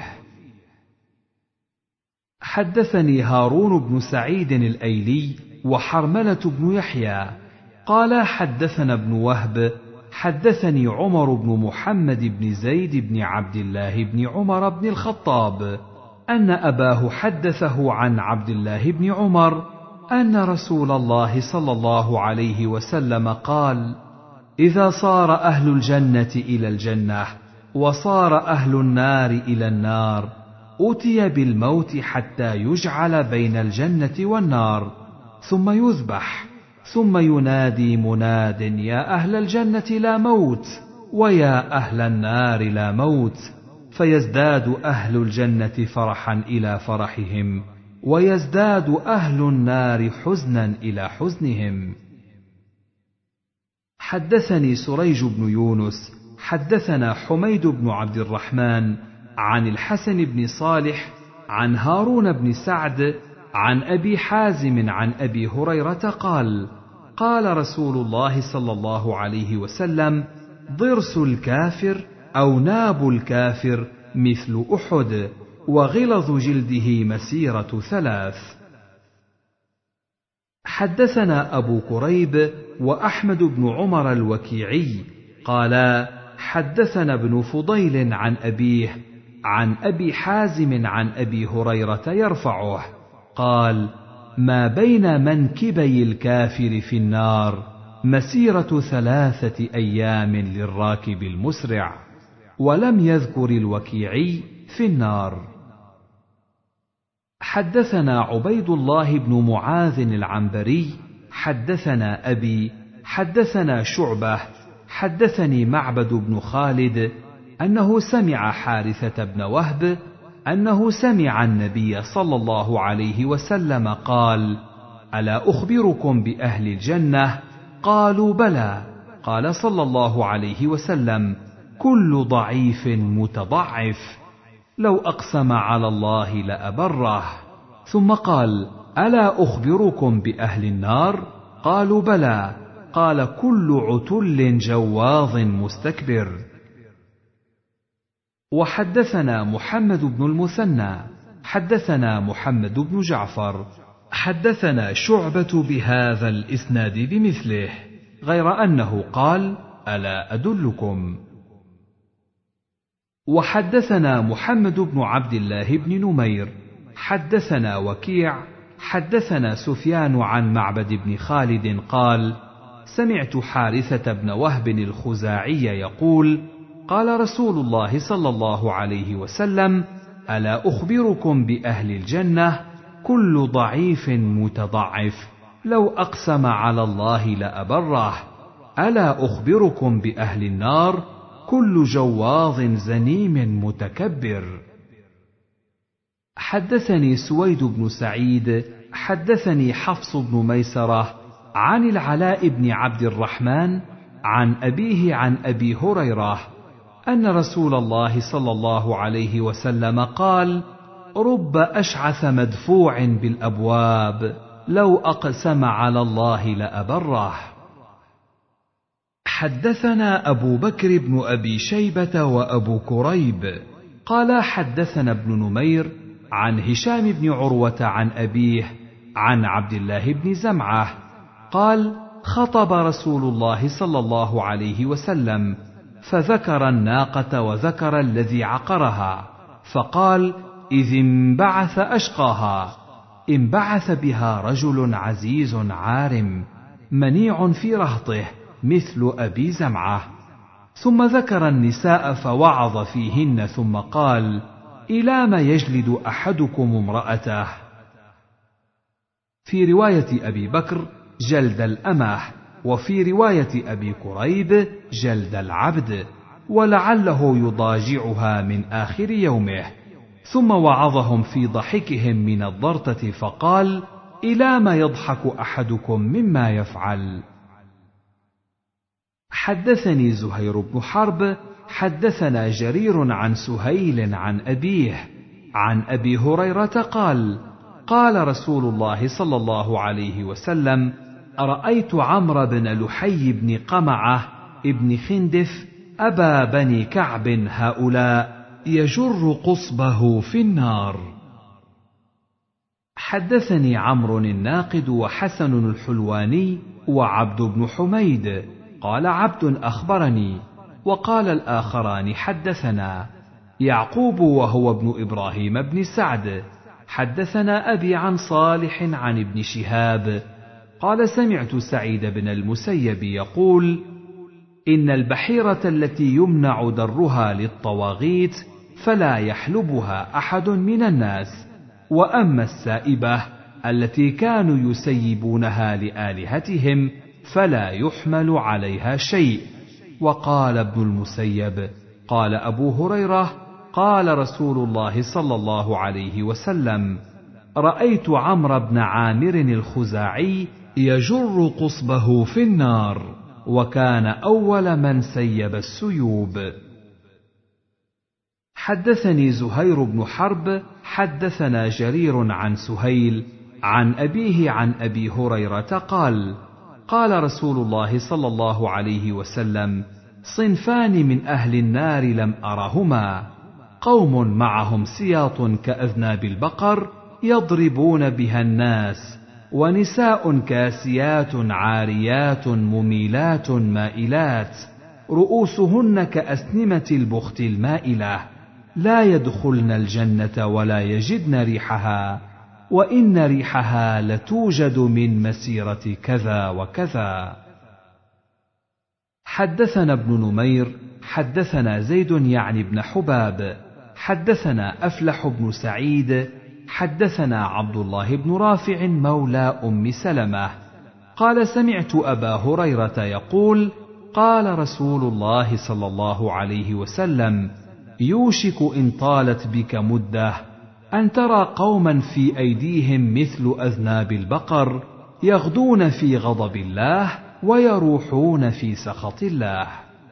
حدثني هارون بن سعيد الأيلي وحرملة بن يحيى قال حدثنا ابن وهب حدثني عمر بن محمد بن زيد بن عبد الله بن عمر بن الخطاب أن أباه حدثه عن عبد الله بن عمر أن رسول الله صلى الله عليه وسلم قال: إذا صار أهل الجنة إلى الجنة وصار أهل النار إلى النار أتي بالموت حتى يجعل بين الجنة والنار، ثم يذبح، ثم ينادي مناد: يا أهل الجنة لا موت، ويا أهل النار لا موت، فيزداد أهل الجنة فرحا إلى فرحهم، ويزداد أهل النار حزنا إلى حزنهم. حدثني سريج بن يونس حدثنا حميد بن عبد الرحمن عن الحسن بن صالح عن هارون بن سعد عن أبي حازم عن أبي هريرة قال: قال رسول الله صلى الله عليه وسلم: ضرس الكافر أو ناب الكافر مثل أحد، وغلظ جلده مسيرة ثلاث. حدثنا أبو كريب وأحمد بن عمر الوكيعي قالا حدثنا ابن فضيل عن أبيه عن أبي حازم عن أبي هريرة يرفعه قال: ما بين منكبي الكافر في النار مسيرة ثلاثة أيام للراكب المسرع. ولم يذكر الوكيعي في النار. حدثنا عبيد الله بن معاذ العنبري حدثنا أبي حدثنا شعبة حدثني معبد بن خالد أنه سمع حارثة بن وهب أنه سمع النبي صلى الله عليه وسلم قال: ألا أخبركم بأهل الجنة؟ قالوا بلى. قال صلى الله عليه وسلم: كل ضعيف متضعف، لو أقسم على الله لأبره. ثم قال: ألا أخبركم بأهل النار؟ قالوا بلى. قال: كل عتل جواظ مستكبر. وحدثنا محمد بن المثنى حدثنا محمد بن جعفر حدثنا شعبة بهذا الإسناد بمثله، غير أنه قال: ألا أدلكم. وحدثنا محمد بن عبد الله بن نمير حدثنا وكيع حدثنا سفيان عن معبد بن خالد قال: سمعت حارثة بن وهب الخزاعي يقول: قال رسول الله صلى الله عليه وسلم: ألا أخبركم بأهل الجنة؟ كل ضعيف متضعف، لو أقسم على الله لأبره. ألا أخبركم بأهل النار؟ كل جواظ زنيم متكبر. حدثني سويد بن سعيد حدثني حفص بن ميسرة عن العلاء بن عبد الرحمن عن أبيه عن أبي هريرة أن رسول الله صلى الله عليه وسلم قال: رب أشعث مدفوع بالأبواب لو أقسم على الله لأبره. حدثنا أبو بكر بن أبي شيبة وأبو كريب قال حدثنا ابن نمير عن هشام بن عروة عن أبيه عن عبد الله بن زمعة قال خطب رسول الله صلى الله عليه وسلم فذكر الناقة وذكر الذي عقرها، فقال إذ انبعث أشقاها، انبعث بها رجل عزيز عارم منيع في رهطه مثل أبي زمعة. ثم ذكر النساء فوعظ فيهن، ثم قال إلى ما يجلد أحدكم امرأته. في رواية أبي بكر جلد الأمة، وفي رواية أبي كريب جلد العبد، ولعله يضاجعها من آخر يومه. ثم وعظهم في ضحكهم من الضرطة فقال إلى ما يضحك أحدكم مما يفعل. حدثني زهير بن حرب حدثنا جرير عن سهيل عن أبيه عن أبي هريرة قال قال رسول الله صلى الله عليه وسلم أرأيت عمرو بن لحي بن قمعة ابن خندف أبا بني كعب هؤلاء يجر قصبه في النار. حدثني عمرو الناقد وحسن الحلواني وعبد بن حميد قال عبد أخبرني، وقال الآخران حدثنا يعقوب وهو ابن إبراهيم بن سعد حدثنا أبي عن صالح عن ابن شهاب قال سمعت سعيد بن المسيب يقول إن البحيرة التي يمنع درها للطواغيت فلا يحلبها أحد من الناس، وأما السائبة التي كانوا يسيبونها لآلهتهم فلا يحمل عليها شيء. وقال ابن المسيب قال أبو هريرة قال رسول الله صلى الله عليه وسلم رأيت عمرو بن عامر الخزاعي يجر قصبه في النار، وكان أول من سيب السيوب. حدثني زهير بن حرب حدثنا جرير عن سهيل عن أبيه عن أبي هريرة قال قال رسول الله صلى الله عليه وسلم صنفان من أهل النار لم أرهما، قوم معهم سياط كأذناب البقر يضربون بها الناس، ونساء كاسيات عاريات مميلات مائلات رؤوسهن كأسنمة البخت المائلة، لا يدخلن الجنة ولا يجدن ريحها، وإن ريحها لتوجد من مسيرة كذا وكذا. حدثنا ابن نمير حدثنا زيد يعني ابن حباب حدثنا أفلح بن سعيد حدثنا عبد الله بن رافع مولى أم سلمة قال سمعت أبا هريرة يقول قال رسول الله صلى الله عليه وسلم يوشك إن طالت بك مدة أن ترى قوما في أيديهم مثل أذناب البقر يغدون في غضب الله ويروحون في سخط الله.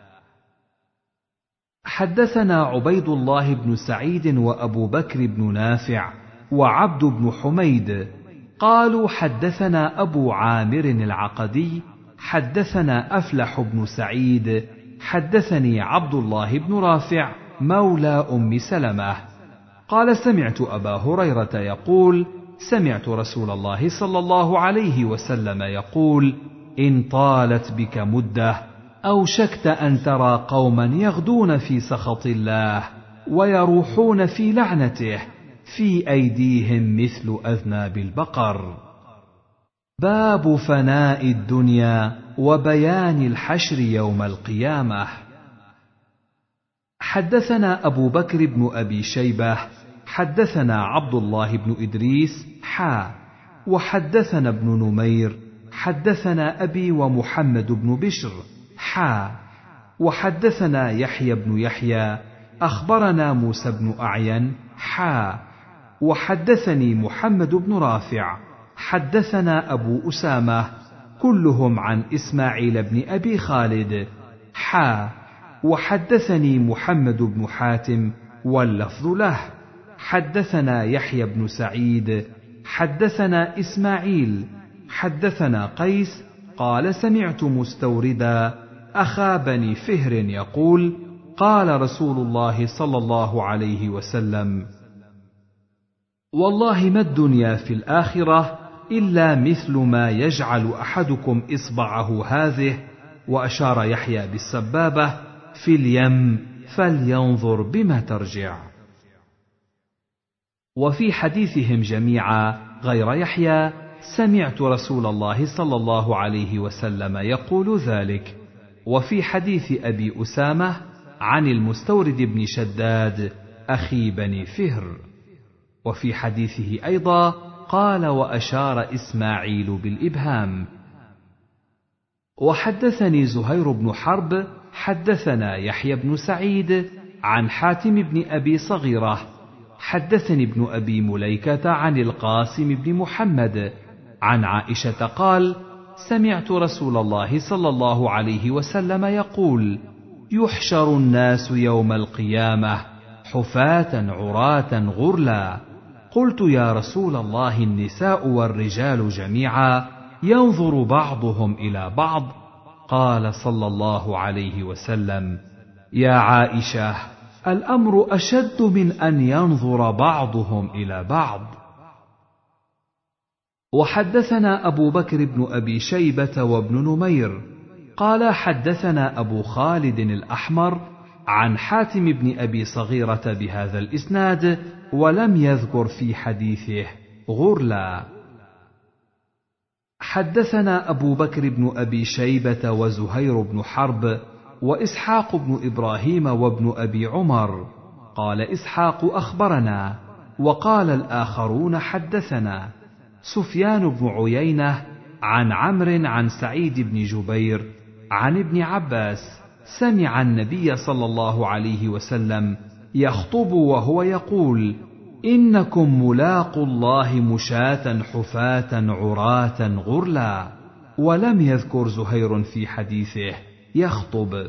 حدثنا عبيد الله بن سعيد وأبو بكر بن نافع وعبد بن حميد قالوا حدثنا أبو عامر العقدي حدثنا أفلح بن سعيد حدثني عبد الله بن رافع مولى أم سلمة قال سمعت أبا هريرة يقول سمعت رسول الله صلى الله عليه وسلم يقول إن طالت بك مدة أوشكت أن ترى قوما يغدون في سخط الله ويروحون في لعنته في أيديهم مثل أذناب البقر. باب فناء الدنيا وبيان الحشر يوم القيامة. حدثنا أبو بكر بن أبي شيبة حدثنا عبد الله بن إدريس حا وحدثنا ابن نمير حدثنا أبي ومحمد بن بشر حا وحدثنا يحيى بن يحيى أخبرنا موسى بن أعين حا وحدثني محمد بن رافع حدثنا أبو أسامة كلهم عن إسماعيل بن أبي خالد حا وحدثني محمد بن حاتم واللفظ له حدثنا يحيى بن سعيد حدثنا إسماعيل حدثنا قيس قال سمعت مستوردا أخا بني فهر يقول قال رسول الله صلى الله عليه وسلم والله ما الدنيا في الآخرة إلا مثل ما يجعل أحدكم إصبعه هذه، وأشار يحيى بالسبابة، في اليم فلينظر بما ترجع. وفي حديثهم جميعا غير يحيى سمعت رسول الله صلى الله عليه وسلم يقول ذلك. وفي حديث أبي أسامة عن المستورد بن شداد أخي بني فهر. وفي حديثه أيضا قال وأشار إسماعيل بالإبهام. وحدثني زهير بن حرب حدثنا يحيى بن سعيد عن حاتم بن أبي صغيرة حدثني ابن أبي مليكة عن القاسم بن محمد عن عائشة قال سمعت رسول الله صلى الله عليه وسلم يقول يحشر الناس يوم القيامة حفاة عراة غرلا. قلت يا رسول الله النساء والرجال جميعا ينظر بعضهم إلى بعض؟ قال صلى الله عليه وسلم يا عائشة الأمر أشد من أن ينظر بعضهم إلى بعض. وحدثنا أبو بكر بن أبي شيبة وابن نمير قال حدثنا أبو خالد الأحمر عن حاتم بن أبي صغيرة بهذا الإسناد ولم يذكر في حديثه غرلا. حدثنا أبو بكر بن أبي شيبة وزهير بن حرب وإسحاق بن إبراهيم وابن أبي عمر. قال إسحاق أخبرنا، وقال الآخرون حدثنا. سفيان بن عيينة عن عمرو عن سعيد بن جبير عن ابن عباس سمع النبي صلى الله عليه وسلم يخطب وهو يقول إنكم ملاقوا الله مشاة حفاة عراة غرلا. ولم يذكر زهير في حديثه يخطب.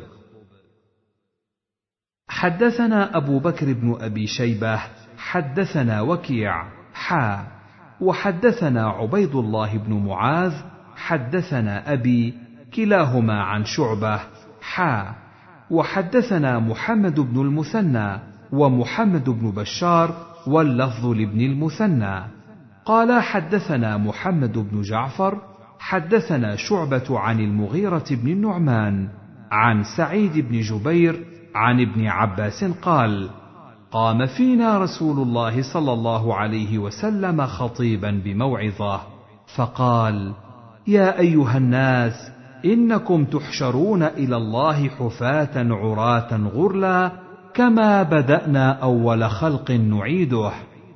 حدثنا أبو بكر بن أبي شيبة حدثنا وكيع حا وحدثنا عبيد الله بن معاذ حدثنا أبي كلاهما عن شعبة حا وحدثنا محمد بن المثنى ومحمد بن بشار واللفظ لابن المثنى قال حدثنا محمد بن جعفر حدثنا شعبة عن المغيرة بن النعمان عن سعيد بن جبير عن ابن عباس قال قام فينا رسول الله صلى الله عليه وسلم خطيبا بموعظة فقال يا أيها الناس إنكم تحشرون إلى الله حفاة عراة غرلا كما بدأنا أول خلق نعيده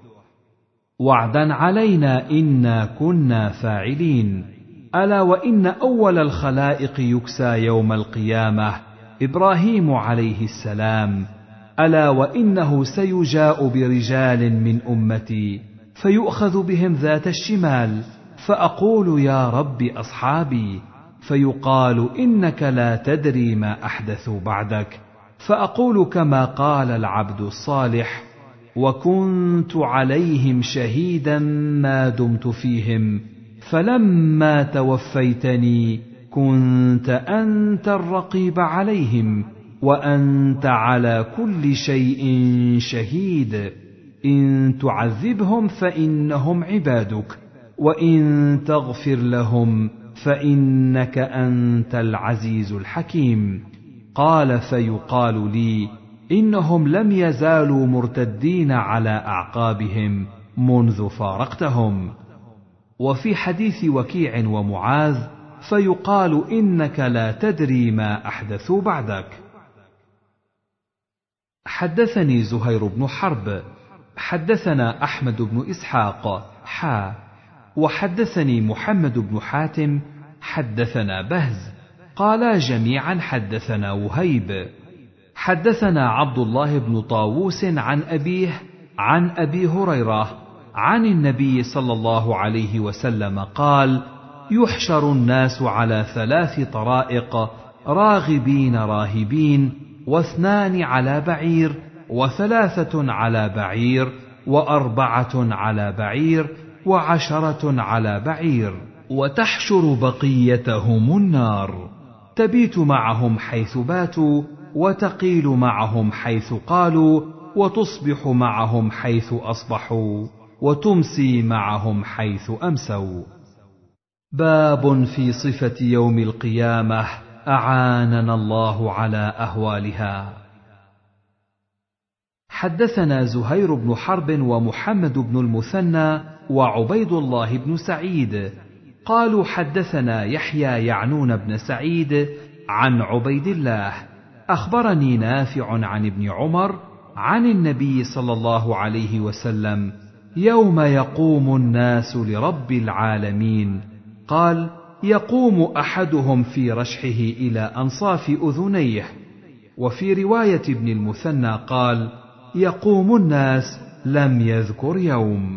وعدا علينا إنا كنا فاعلين. ألا وإن أول الخلائق يكسى يوم القيامة إبراهيم عليه السلام. ألا وإنه سيجاء برجال من أمتي فيؤخذ بهم ذات الشمال فأقول يا رب أصحابي فيقال إنك لا تدري ما أحدثوا بعدك فأقول كما قال العبد الصالح وكنت عليهم شهيدا ما دمت فيهم فلما توفيتني كنت أنت الرقيب عليهم وأنت على كل شيء شهيد إن تعذبهم فإنهم عبادك وإن تغفر لهم فإنك أنت العزيز الحكيم. قال فيقال لي إنهم لم يزالوا مرتدين على أعقابهم منذ فارقتهم. وفي حديث وكيع ومعاذ فيقال إنك لا تدري ما أحدثوا بعدك. حدثني زهير بن حرب حدثنا أحمد بن إسحاق حا وحدثني محمد بن حاتم حدثنا بهز قالا جميعا حدثنا وهيب. حدثنا عبد الله بن طاووس عن أبيه عن أبي هريرة عن النبي صلى الله عليه وسلم قال يحشر الناس على ثلاث طرائق راغبين راهبين واثنان على بعير وثلاثة على بعير وأربعة على بعير وعشرة على بعير، وتحشر بقيتهم النار، تبيت معهم حيث باتوا، وتقيل معهم حيث قالوا، وتصبح معهم حيث أصبحوا، وتمسي معهم حيث أمسوا. باب في صفة يوم القيامة، أعاننا الله على أهوالها. حدثنا زهير بن حرب ومحمد بن المثنى وعبيد الله بن سعيد قالوا حدثنا يحيى يعنون بن سعيد عن عبيد الله أخبرني نافع عن ابن عمر عن النبي صلى الله عليه وسلم يوم يقوم الناس لرب العالمين قال: يقوم أحدهم في رشحه إلى أنصاف أذنيه. وفي رواية ابن المثنى قال: يقوم الناس، لم يذكر يوم.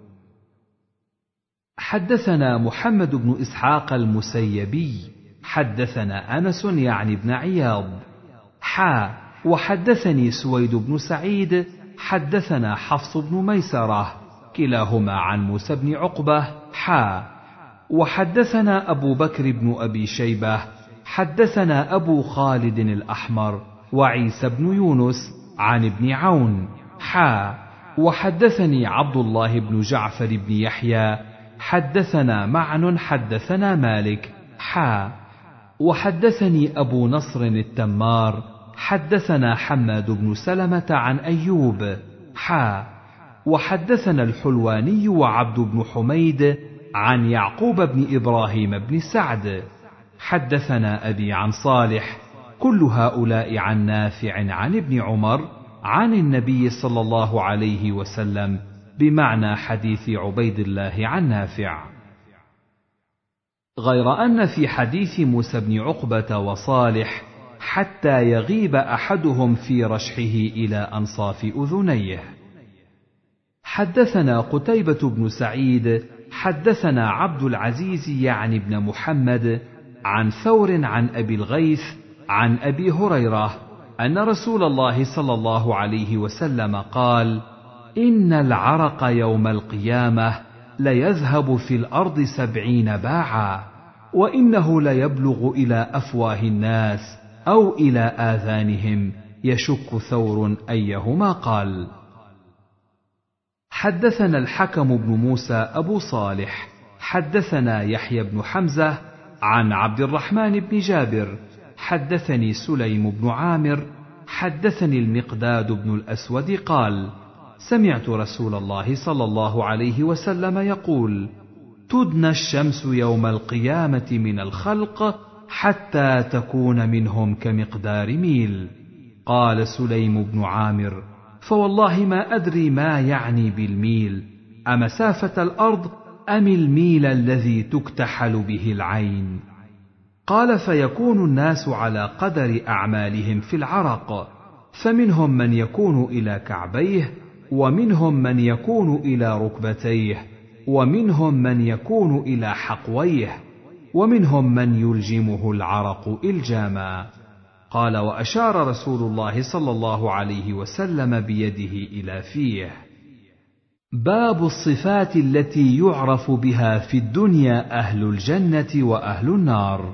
حدثنا محمد بن إسحاق المسيبي حدثنا أنس يعني ابن عياض حا وحدثني سويد بن سعيد حدثنا حفص بن ميسرة كلاهما عن موسى بن عقبة حا وحدثنا أبو بكر بن أبي شيبة حدثنا أبو خالد الأحمر وعيسى بن يونس عن ابن عون حا وحدثني عبد الله بن جعفر بن يحيى حدثنا معن حدثنا مالك حا وحدثني أبو نصر التمار حدثنا حماد بن سلمة عن أيوب حا وحدثنا الحلواني وعبد بن حميد عن يعقوب بن إبراهيم بن سعد حدثنا أبي عن صالح كل هؤلاء عن نافع عن ابن عمر عن النبي صلى الله عليه وسلم بمعنى حديث عبيد الله عن نافع، غير أن في حديث موسى بن عقبة وصالح حتى يغيب أحدهم في رشحه إلى أنصاف أذنيه. حدثنا قتيبة بن سعيد حدثنا عبد العزيز يعني بن محمد عن ثور عن أبي الغيث عن أبي هريرة أن رسول الله صلى الله عليه وسلم قال: إن العرق يوم القيامة ليذهب في الأرض سبعين باعا، وإنه ليبلغ إلى أفواه الناس أو إلى آذانهم، يشك ثور أيهما قال. حدثنا الحكم بن موسى أبو صالح حدثنا يحيى بن حمزة عن عبد الرحمن بن جابر حدثني سليم بن عامر حدثني المقداد بن الأسود قال: سمعت رسول الله صلى الله عليه وسلم يقول: تدنى الشمس يوم القيامة من الخلق حتى تكون منهم كمقدار ميل. قال سليم بن عامر: فوالله ما أدري ما يعني بالميل، أمسافة الأرض أم الميل الذي تكتحل به العين؟ قال: فيكون الناس على قدر أعمالهم في العرق، فمنهم من يكون إلى كعبيه، ومنهم من يكون إلى ركبتيه، ومنهم من يكون إلى حقويه، ومنهم من يلجمه العرق إلجاما. قال: وأشار رسول الله صلى الله عليه وسلم بيده إلى فيه. باب الصفات التي يعرف بها في الدنيا أهل الجنة وأهل النار.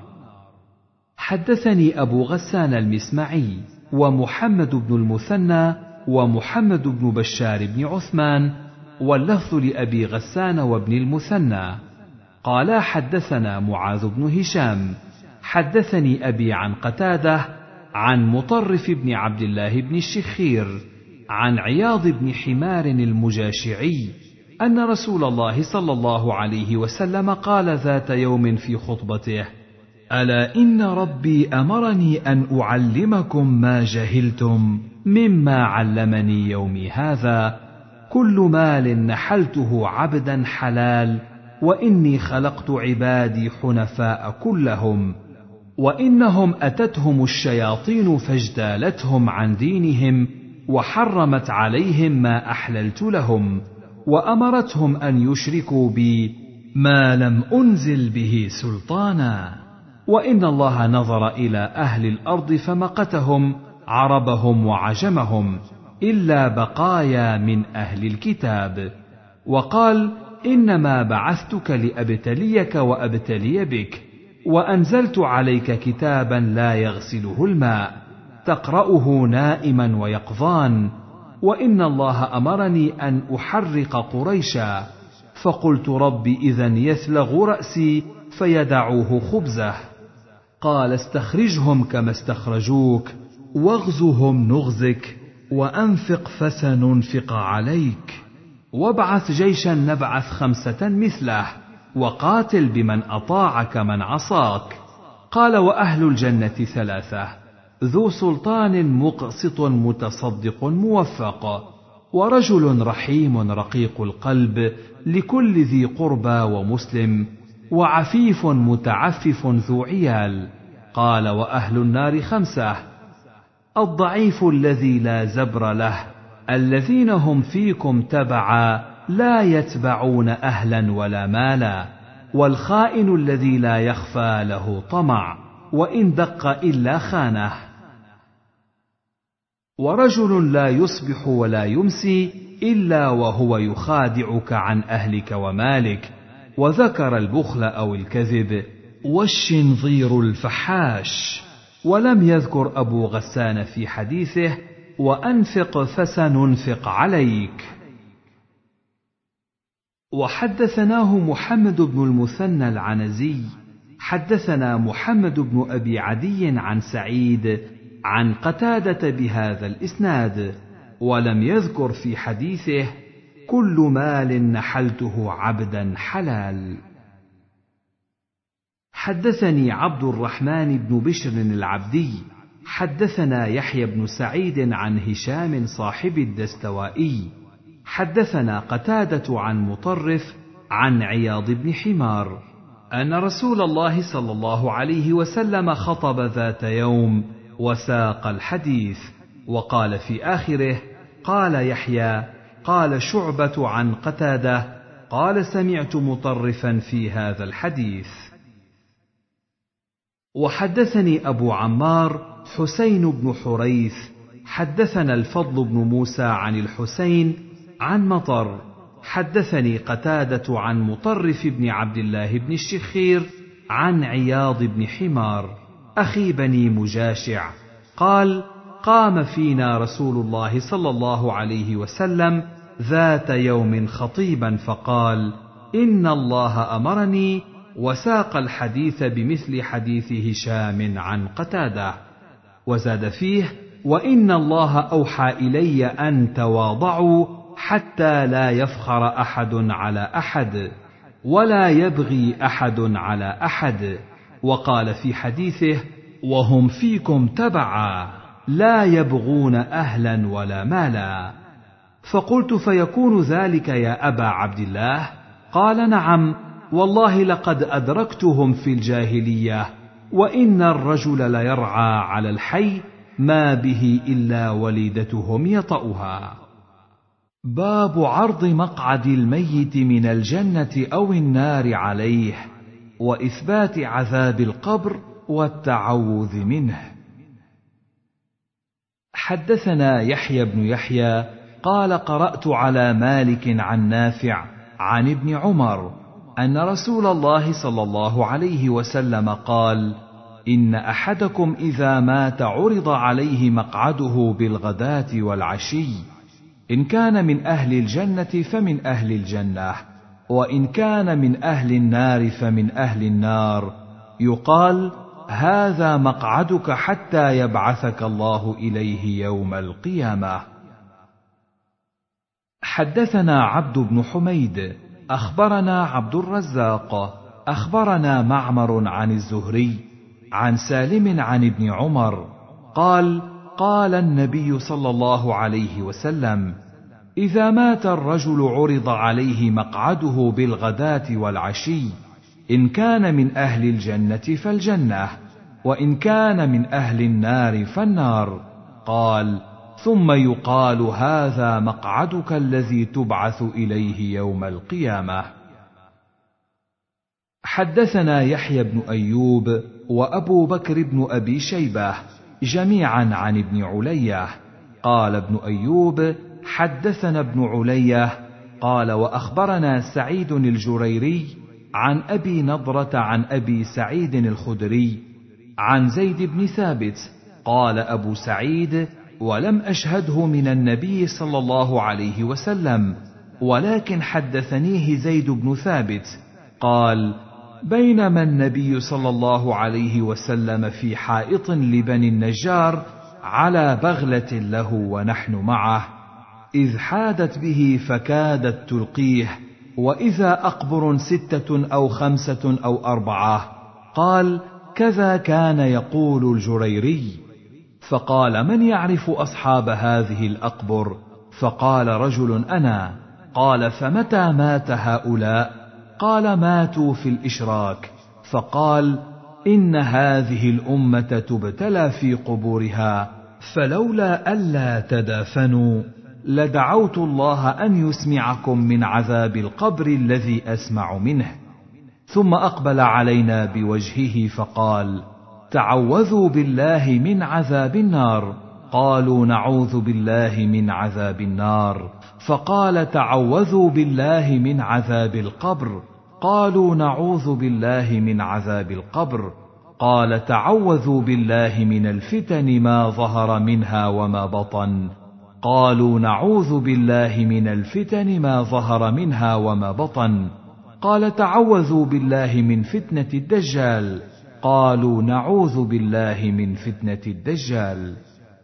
حدثني أبو غسان المسمعي ومحمد بن المثنى ومحمد بن بشار بن عثمان، واللفظ لأبي غسان وابن المثنى قالا: حدثنا معاذ بن هشام حدثني أبي عن قتادة عن مطرف بن عبد الله بن الشخير عن عياض بن حمار المجاشعي أن رسول الله صلى الله عليه وسلم قال ذات يوم في خطبته: ألا إن ربي أمرني أن أعلمكم ما جهلتم مما علمني يومي هذا، كل مال نحلته عبدا حلال، وإني خلقت عبادي حنفاء كلهم، وإنهم أتتهم الشياطين فاجتالتهم عن دينهم، وحرمت عليهم ما أحللت لهم، وأمرتهم أن يشركوا بي ما لم أنزل به سلطانا، وإن الله نظر إلى أهل الأرض فمقتهم عربهم وعجمهم إلا بقايا من أهل الكتاب، وقال: إنما بعثتك لأبتليك وأبتلي بك، وأنزلت عليك كتابا لا يغسله الماء تقرأه نائما ويقظان، وإن الله أمرني أن أحرق قريشا، فقلت رب إذن يثلغ رأسي فيدعوه خبزه. قال استخرجهم كما استخرجوك، واغزهم نغزك، وأنفق فسننفق عليك، وابعث جيشا نبعث خمسة مثله، وقاتل بمن أطاعك من عصاك. قال وأهل الجنة ثلاثة: ذو سلطان مقسط متصدق موفق، ورجل رحيم رقيق القلب لكل ذي قربى ومسلم، وعفيف متعفف ذو عيال. قال وأهل النار خمسة: الضعيف الذي لا زبر له، الذين هم فيكم تبعا لا يتبعون أهلا ولا مالا، والخائن الذي لا يخفى له طمع، وإن دق إلا خانه، ورجل لا يصبح ولا يمسي إلا وهو يخادعك عن أهلك ومالك، وذكر البخل أو الكذب، والشنظير الفحاش. ولم يذكر أبو غسان في حديثه: وأنفق فسننفق عليك. وحدثناه محمد بن المثنى العنزي حدثنا محمد بن أبي عدي عن سعيد عن قتادة بهذا الإسناد، ولم يذكر في حديثه: كل مال نحلته عبدا حلال. حدثني عبد الرحمن بن بشر العبدي حدثنا يحيى بن سعيد عن هشام صاحب الدستوائي حدثنا قتادة عن مطرف عن عياض بن حمار أن رسول الله صلى الله عليه وسلم خطب ذات يوم وساق الحديث، وقال في آخره: قال يحيى قال شعبة عن قتادة قال سمعت مطرفا في هذا الحديث. وحدثني أبو عمار حسين بن حريث حدثنا الفضل بن موسى عن الحسين عن مطر حدثني قتادة عن مطرف بن عبد الله بن الشخير عن عياض بن حمار أخي بني مجاشع قال: قام فينا رسول الله صلى الله عليه وسلم ذات يوم خطيبا فقال: إن الله أمرني، وساق الحديث بمثل حديث هشام عن قتادة، وزاد فيه: وإن الله أوحى إلي أن تواضعوا حتى لا يفخر أحد على أحد، ولا يبغي أحد على أحد. وقال في حديثه: وهم فيكم تبعا لا يبغون أهلا ولا مالا. فقلت: فيكون ذلك يا أبا عبد الله؟ قال: نعم، والله لقد أدركتهم في الجاهلية، وإن الرجل ليرعى على الحي ما به إلا وليدتهم يطأها. باب عرض مقعد الميت من الجنة أو النار عليه، وإثبات عذاب القبر والتعوذ منه. حدثنا يحيى بن يحيى قال: قرأت على مالك عن نافع عن ابن عمر أن رسول الله صلى الله عليه وسلم قال: إن أحدكم إذا مات عرض عليه مقعده بالغداة والعشي، إن كان من أهل الجنة فمن أهل الجنة، وإن كان من أهل النار فمن أهل النار، يقال: هذا مقعدك حتى يبعثك الله إليه يوم القيامة. حدثنا عبد بن حميد أخبرنا عبد الرزاق أخبرنا معمر عن الزهري عن سالم عن ابن عمر قال: قال النبي صلى الله عليه وسلم: إذا مات الرجل عرض عليه مقعده بالغداة والعشي، إن كان من أهل الجنة فالجنة، وإن كان من أهل النار فالنار. قال: ثم يقال: هذا مقعدك الذي تبعث إليه يوم القيامة. حدثنا يحيى بن أيوب وأبو بكر بن أبي شيبة جميعا عن ابن علية قال ابن أيوب: حدثنا ابن علية قال: وأخبرنا سعيد الجريري عن أبي نضرة عن أبي سعيد الخدري عن زيد بن ثابت قال أبو سعيد: ولم أشهده من النبي صلى الله عليه وسلم، ولكن حدثنيه زيد بن ثابت قال: بينما النبي صلى الله عليه وسلم في حائط لبني النجار على بغلة له ونحن معه، إذ حادت به فكادت تلقيه، وإذا أقبر ستة أو خمسة أو أربعة. قال: كذا كان يقول الجريري. فقال: من يعرف أصحاب هذه الأقبر؟ فقال رجل: أنا. قال: فمتى مات هؤلاء؟ قال: ماتوا في الإشراك. فقال: إن هذه الأمة تبتلى في قبورها، فلولا ألا تدافنوا لدعوت الله أن يسمعكم من عذاب القبر الذي أسمع منه. ثم أقبل علينا بوجهه فقال: تعوذوا بالله من عذاب النار. قالوا: نعوذ بالله من عذاب النار. فقال: تعوذوا بالله من عذاب القبر. قالوا: نعوذ بالله من عذاب القبر. قال: تعوذوا بالله من الفتن ما ظهر منها وما بطن. قالوا: نعوذ بالله من الفتن ما ظهر منها وما بطن. قال: تعوذوا بالله من فتنة الدجال. قالوا: نعوذ بالله من فتنة الدجال.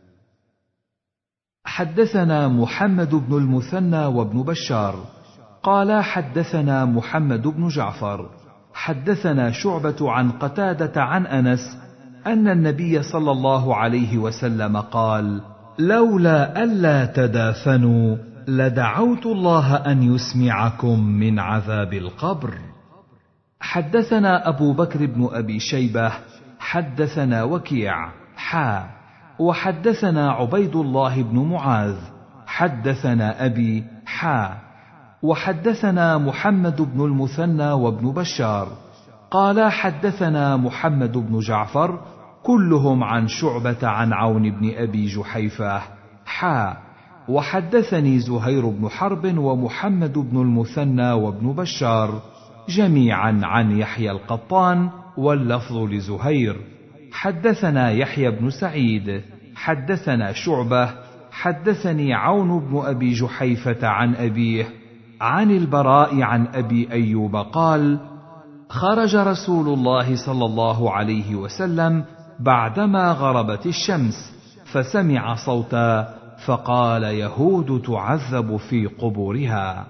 حدثنا محمد بن المثنى وابن بشار قال: حدثنا محمد بن جعفر حدثنا شعبة عن قتادة عن أنس أن النبي صلى الله عليه وسلم قال: لولا ألا تدافنوا لدعوت الله أن يسمعكم من عذاب القبر. حدثنا أبو بكر بن أبي شيبة حدثنا وكيع حا وحدثنا عبيد الله بن معاذ حدثنا أبي حا وحدثنا محمد بن المثنى وابن بشار قال: حدثنا محمد بن جعفر كلهم عن شعبة عن عون بن أبي جحيفة حا وحدثني زهير بن حرب ومحمد بن المثنى وابن بشار جميعا عن يحيى القطان واللفظ لزهير. حدثنا يحيى بن سعيد حدثنا شعبة حدثني عون بن أبي جحيفة عن أبيه عن البراء عن أبي أيوب قال: خرج رسول الله صلى الله عليه وسلم بعدما غربت الشمس فسمع صوتا فقال: يهود تعذب في قبورها.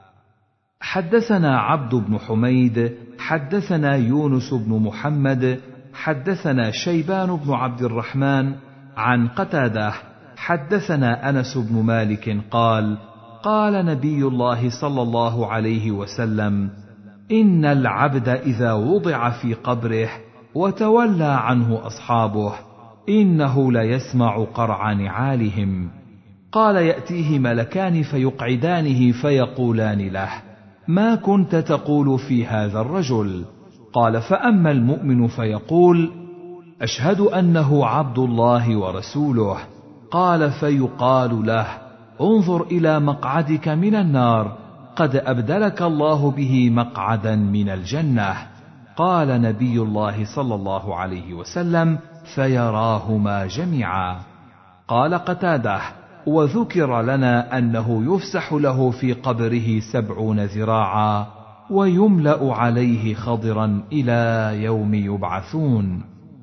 حدثنا عبد بن حميد حدثنا يونس بن محمد حدثنا شيبان بن عبد الرحمن عن قتادة حدثنا أنس بن مالك قال: قال نبي الله صلى الله عليه وسلم: إن العبد إذا وضع في قبره وتولى عنه أصحابه إنه ليسمع قرع نعالهم. قال: يأتيه ملكان فيقعدانه فيقولان له: ما كنت تقول في هذا الرجل؟ قال: فأما المؤمن فيقول: أشهد أنه عبد الله ورسوله. قال: فيقال له: انظر إلى مقعدك من النار قد أبدلك الله به مقعدا من الجنة. قال نبي الله صلى الله عليه وسلم: فيراهما جميعا. قال قتادة: وذكر لنا أنه يفسح له في قبره سبعون ذراعا ويملأ عليه خضرا إلى يوم يبعثون.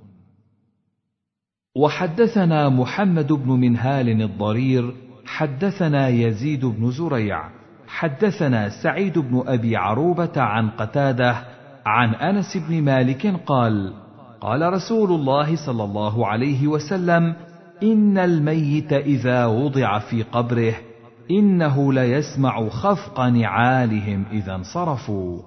وحدثنا محمد بن منهال الضرير حدثنا يزيد بن زريع حدثنا سعيد بن أبي عروبة عن قتادة عن أنس بن مالك قال: قال رسول الله صلى الله عليه وسلم: إن الميت إذا وضع في قبره إنه ليسمع خفق نعالهم إذا انصرفوا.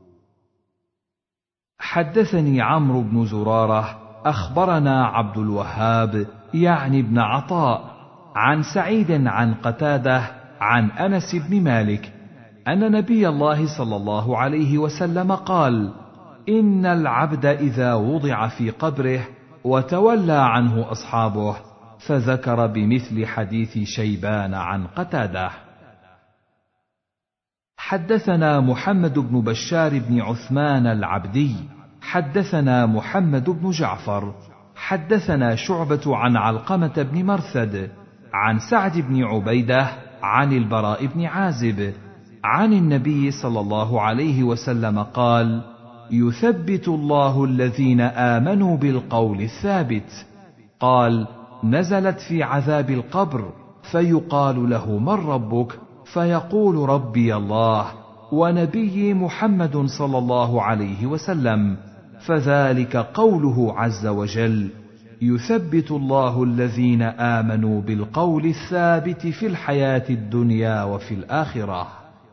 حدثني عمرو بن زرارة أخبرنا عبد الوهاب يعني ابن عطاء عن سعيد عن قتادة عن أنس بن مالك أن نبي الله صلى الله عليه وسلم قال: إن العبد إذا وضع في قبره وتولى عنه أصحابه، فذكر بمثل حديث شيبان عن قتادة. حدثنا محمد بن بشار بن عثمان العبدي حدثنا محمد بن جعفر حدثنا شعبة عن علقمة بن مرثد عن سعد بن عبيدة عن البراء بن عازب عن النبي صلى الله عليه وسلم قال: يثبت الله الذين آمنوا بالقول الثابت. قال: نزلت في عذاب القبر، فيقال له: من ربك؟ فيقول: ربي الله ونبيي محمد صلى الله عليه وسلم. فذلك قوله عز وجل: يثبت الله الذين آمنوا بالقول الثابت في الحياة الدنيا وفي الآخرة.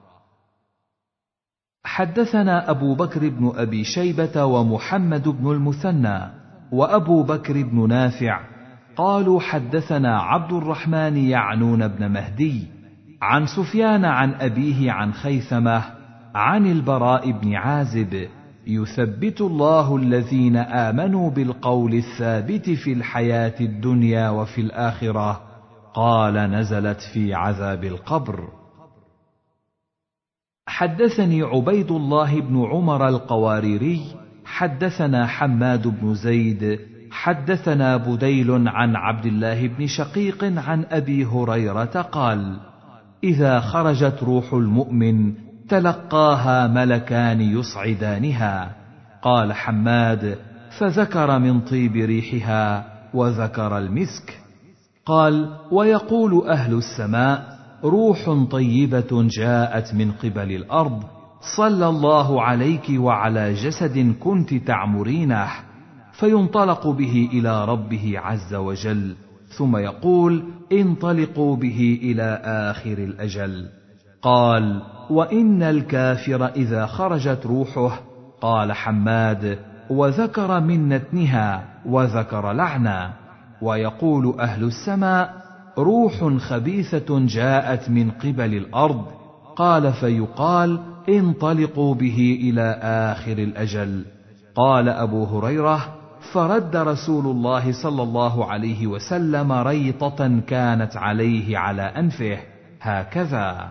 حدثنا أبو بكر بن أبي شيبة ومحمد بن المثنى وأبو بكر بن نافع قالوا: حدثنا عبد الرحمن يعنون بن مهدي عن سفيان عن أبيه عن خيثمة عن البراء بن عازب: يثبت الله الذين آمنوا بالقول الثابت في الحياة الدنيا وفي الآخرة. قال: نزلت في عذاب القبر. حدثني عبيد الله بن عمر القواريري حدثنا حماد بن زيد حدثنا بديل عن عبد الله بن شقيق عن أبي هريرة قال: إذا خرجت روح المؤمن تلقاها ملكان يصعدانها. قال حماد: فذكر من طيب ريحها وذكر المسك. قال: ويقول أهل السماء: روح طيبة جاءت من قبل الأرض، صلى الله عليك وعلى جسد كنت تعمرينه. فينطلق به إلى ربه عز وجل، ثم يقول: انطلقوا به إلى آخر الأجل. قال: وإن الكافر إذا خرجت روحه. قال حماد: وذكر من نتنها وذكر لعنا. ويقول أهل السماء: روح خبيثة جاءت من قبل الأرض. قال: فيقال: انطلقوا به إلى آخر الأجل. قال أبو هريرة: فرد رسول الله صلى الله عليه وسلم ريطة كانت عليه على أنفه هكذا.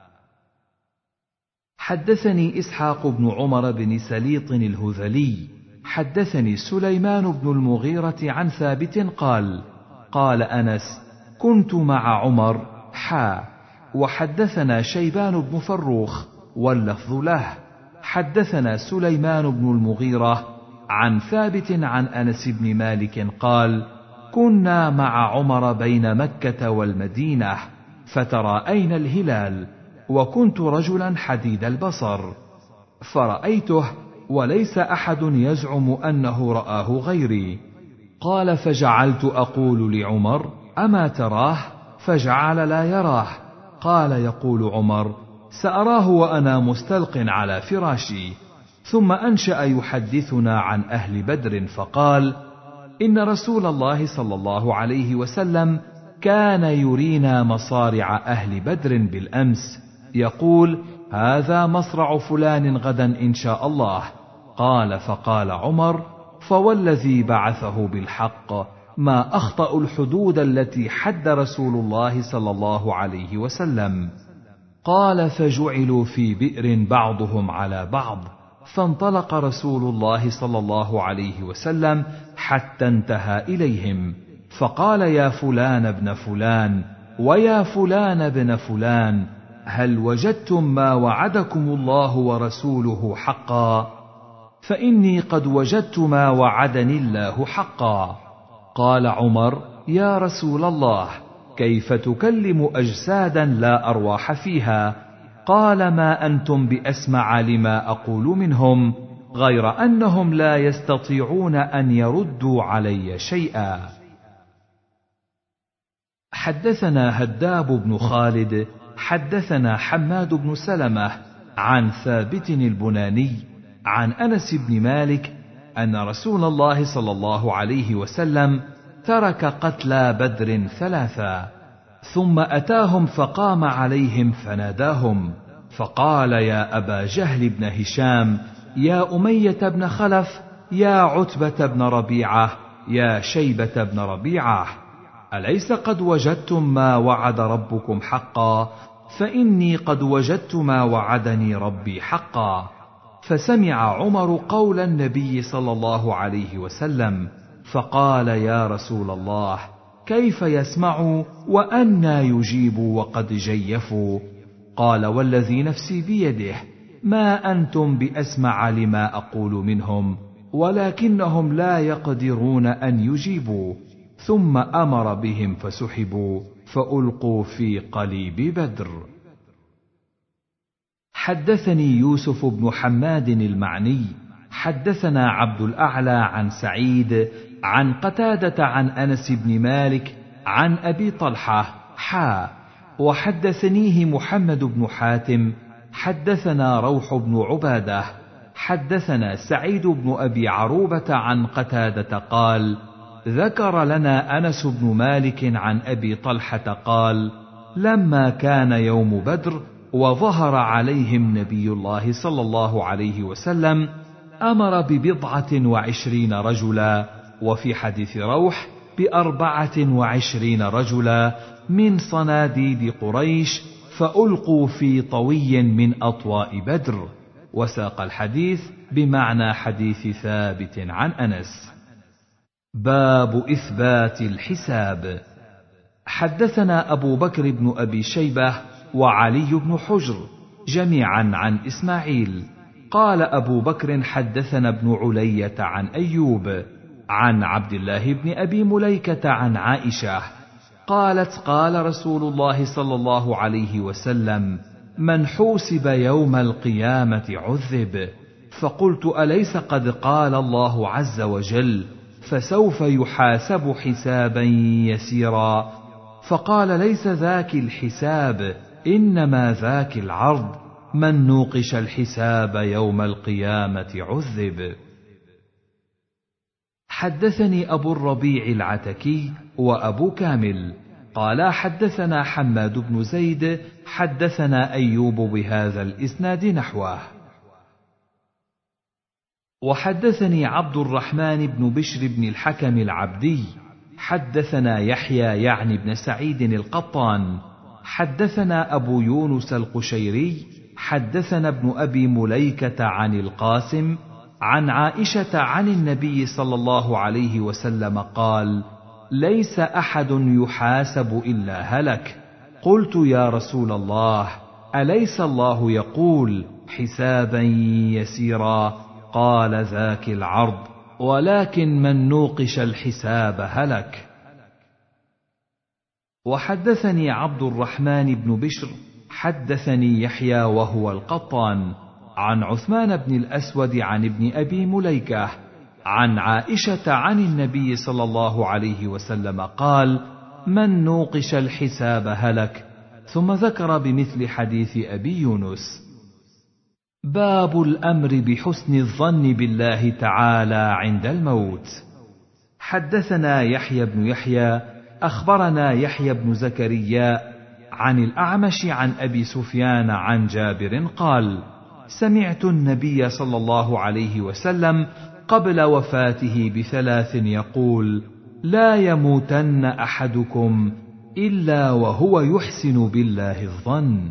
حدثني إسحاق بن عمر بن سليط الهذلي حدثني سليمان بن المغيرة عن ثابت قال: قال أنس: كنت مع عمر حا. وحدثنا شيبان بن فروخ واللفظ له. حدثنا سليمان بن المغيرة عن ثابت عن أنس بن مالك قال: كنا مع عمر بين مكة والمدينة فتراءينا الهلال، وكنت رجلا حديد البصر، فرأيته وليس أحد يزعم أنه رآه غيري. قال: فجعلت أقول لعمر: أما تراه؟ فجعل لا يراه. قال: يقول عمر: سأراه وأنا مستلق على فراشي. ثم أنشأ يحدثنا عن أهل بدر فقال: إن رسول الله صلى الله عليه وسلم كان يرينا مصارع أهل بدر بالأمس، يقول: هذا مصرع فلان غدا إن شاء الله. قال: فقال عمر: فوالذي بعثه بالحق ما أخطأ الحدود التي حد رسول الله صلى الله عليه وسلم. قال: فجعلوا في بئر بعضهم على بعض، فانطلق رسول الله صلى الله عليه وسلم حتى انتهى إليهم، فقال: يا فلان ابن فلان ويا فلان ابن فلان، هل وجدتم ما وعدكم الله ورسوله حقا؟ فإني قد وجدت ما وعدني الله حقا. قال عمر: يا رسول الله، كيف تكلم أجسادا لا أرواح فيها؟ قال: ما أنتم بأسمع لما أقول منهم، غير أنهم لا يستطيعون أن يردوا علي شيئا. حدثنا هداب بن خالد حدثنا حماد بن سلمة عن ثابت البناني عن أنس بن مالك أن رسول الله صلى الله عليه وسلم ترك قتلى بدر ثلاثا، ثم أتاهم فقام عليهم فناداهم فقال: يا أبا جهل بن هشام، يا أمية بن خلف، يا عتبة بن ربيعة، يا شيبة بن ربيعة، أليس قد وجدتم ما وعد ربكم حقا؟ فإني قد وجدت ما وعدني ربي حقا. فسمع عمر قول النبي صلى الله عليه وسلم فقال يا رسول الله كيف يسمعوا وأنى يجيبوا وقد جيفوا؟ قال والذي نفسي بيده ما أنتم بأسمع لما أقول منهم ولكنهم لا يقدرون أن يجيبوا. ثم أمر بهم فسحبوا فألقوا في قليب بدر. حدثني يوسف بن حماد المعني حدثنا عبد الأعلى عن سعيد عن قتادة عن أنس بن مالك عن أبي طلحة حا وحدثنيه محمد بن حاتم حدثنا روح بن عبادة حدثنا سعيد بن أبي عروبة عن قتادة قال ذكر لنا أنس بن مالك عن أبي طلحة قال لما كان يوم بدر وظهر عليهم نبي الله صلى الله عليه وسلم أمر ببضعة وعشرين رجلا وفي حديث روح بأربعة وعشرين رجلا من صناديد قريش فألقوا في طوي من أطواء بدر. وساق الحديث بمعنى حديث ثابت عن أنس. باب إثبات الحساب. حدثنا أبو بكر بن أبي شيبة وعلي بن حجر جميعا عن إسماعيل قال أبو بكر حدثنا ابن علية عن أيوب عن عبد الله بن أبي مليكة عن عائشة قالت قال رسول الله صلى الله عليه وسلم من حوسب يوم القيامة عذب. فقلت أليس قد قال الله عز وجل فسوف يحاسب حسابا يسيرا؟ فقال ليس ذاك الحساب إنما ذاك العرض من نوقش الحساب يوم القيامة عذب. حدثني أبو الربيع العتكي وأبو كامل قال حدثنا حماد بن زيد حدثنا أيوب بهذا الإسناد نحوه. وحدثني عبد الرحمن بن بشر بن الحكم العبدي حدثنا يحيى يعني بن سعيد القطان حدثنا أبو يونس القشيري حدثنا ابن أبي مليكة عن القاسم عن عائشة عن النبي صلى الله عليه وسلم قال ليس أحد يحاسب إلا هلك. قلت يا رسول الله أليس الله يقول حسابا يسيرا؟ قال ذاك العرض ولكن من نوقش الحساب هلك. وحدثني عبد الرحمن بن بشر حدثني يحيى وهو القطان عن عثمان بن الأسود عن ابن أبي مليكة عن عائشة عن النبي صلى الله عليه وسلم قال من نوقش الحساب هلك. ثم ذكر بمثل حديث أبي يونس. باب الأمر بحسن الظن بالله تعالى عند الموت. حدثنا يحيى بن يحيى أخبرنا يحيى بن زكريا عن الأعمش عن أبي سفيان عن جابر قال سمعت النبي صلى الله عليه وسلم قبل وفاته بثلاث يقول لا يموتن أحدكم إلا وهو يحسن بالله الظن.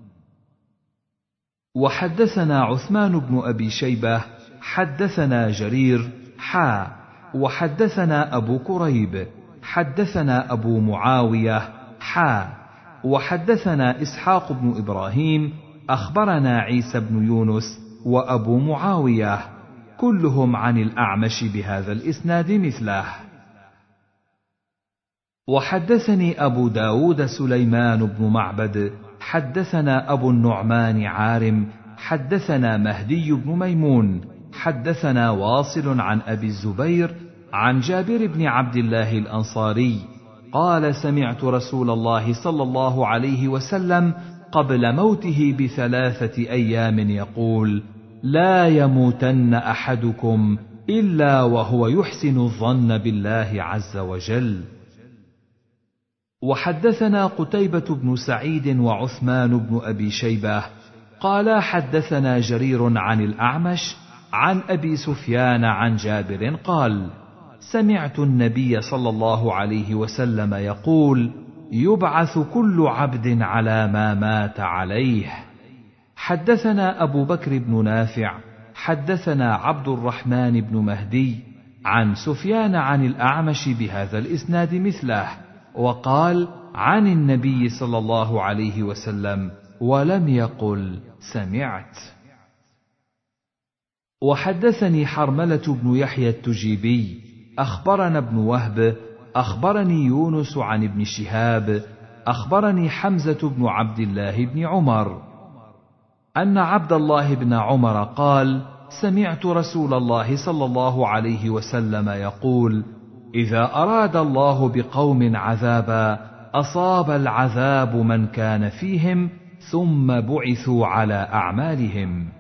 وحدثنا عثمان بن أبي شيبة حدثنا جرير حا وحدثنا أبو كريب حدثنا أبو معاوية حا وحدثنا إسحاق بن إبراهيم أخبرنا عيسى بن يونس وأبو معاوية كلهم عن الأعمش بهذا الإسناد مثله. وحدثني أبو داود سليمان بن معبد حدثنا أبو النعمان عارم حدثنا مهدي بن ميمون حدثنا واصل عن أبي الزبير عن جابر بن عبد الله الأنصاري قال سمعت رسول الله صلى الله عليه وسلم قبل موته بثلاثة أيام يقول لا يموتن أحدكم إلا وهو يحسن الظن بالله عز وجل. وحدثنا قتيبة بن سعيد وعثمان بن أبي شيبة قال حدثنا جرير عن الأعمش عن أبي سفيان عن جابر قال سمعت النبي صلى الله عليه وسلم يقول يبعث كل عبد على ما مات عليه. حدثنا أبو بكر بن نافع حدثنا عبد الرحمن بن مهدي عن سفيان عن الأعمش بهذا الإسناد مثله، وقال عن النبي صلى الله عليه وسلم، ولم يقل سمعت. وحدثني حرملة بن يحيى التجيبي أخبرنا ابن وهب أخبرني يونس عن ابن شهاب أخبرني حمزة بن عبد الله بن عمر أن عبد الله بن عمر قال: سمعت رسول الله صلى الله عليه وسلم يقول: إذا أراد الله بقوم عذابا أصاب العذاب من كان فيهم ثم بعثوا على أعمالهم.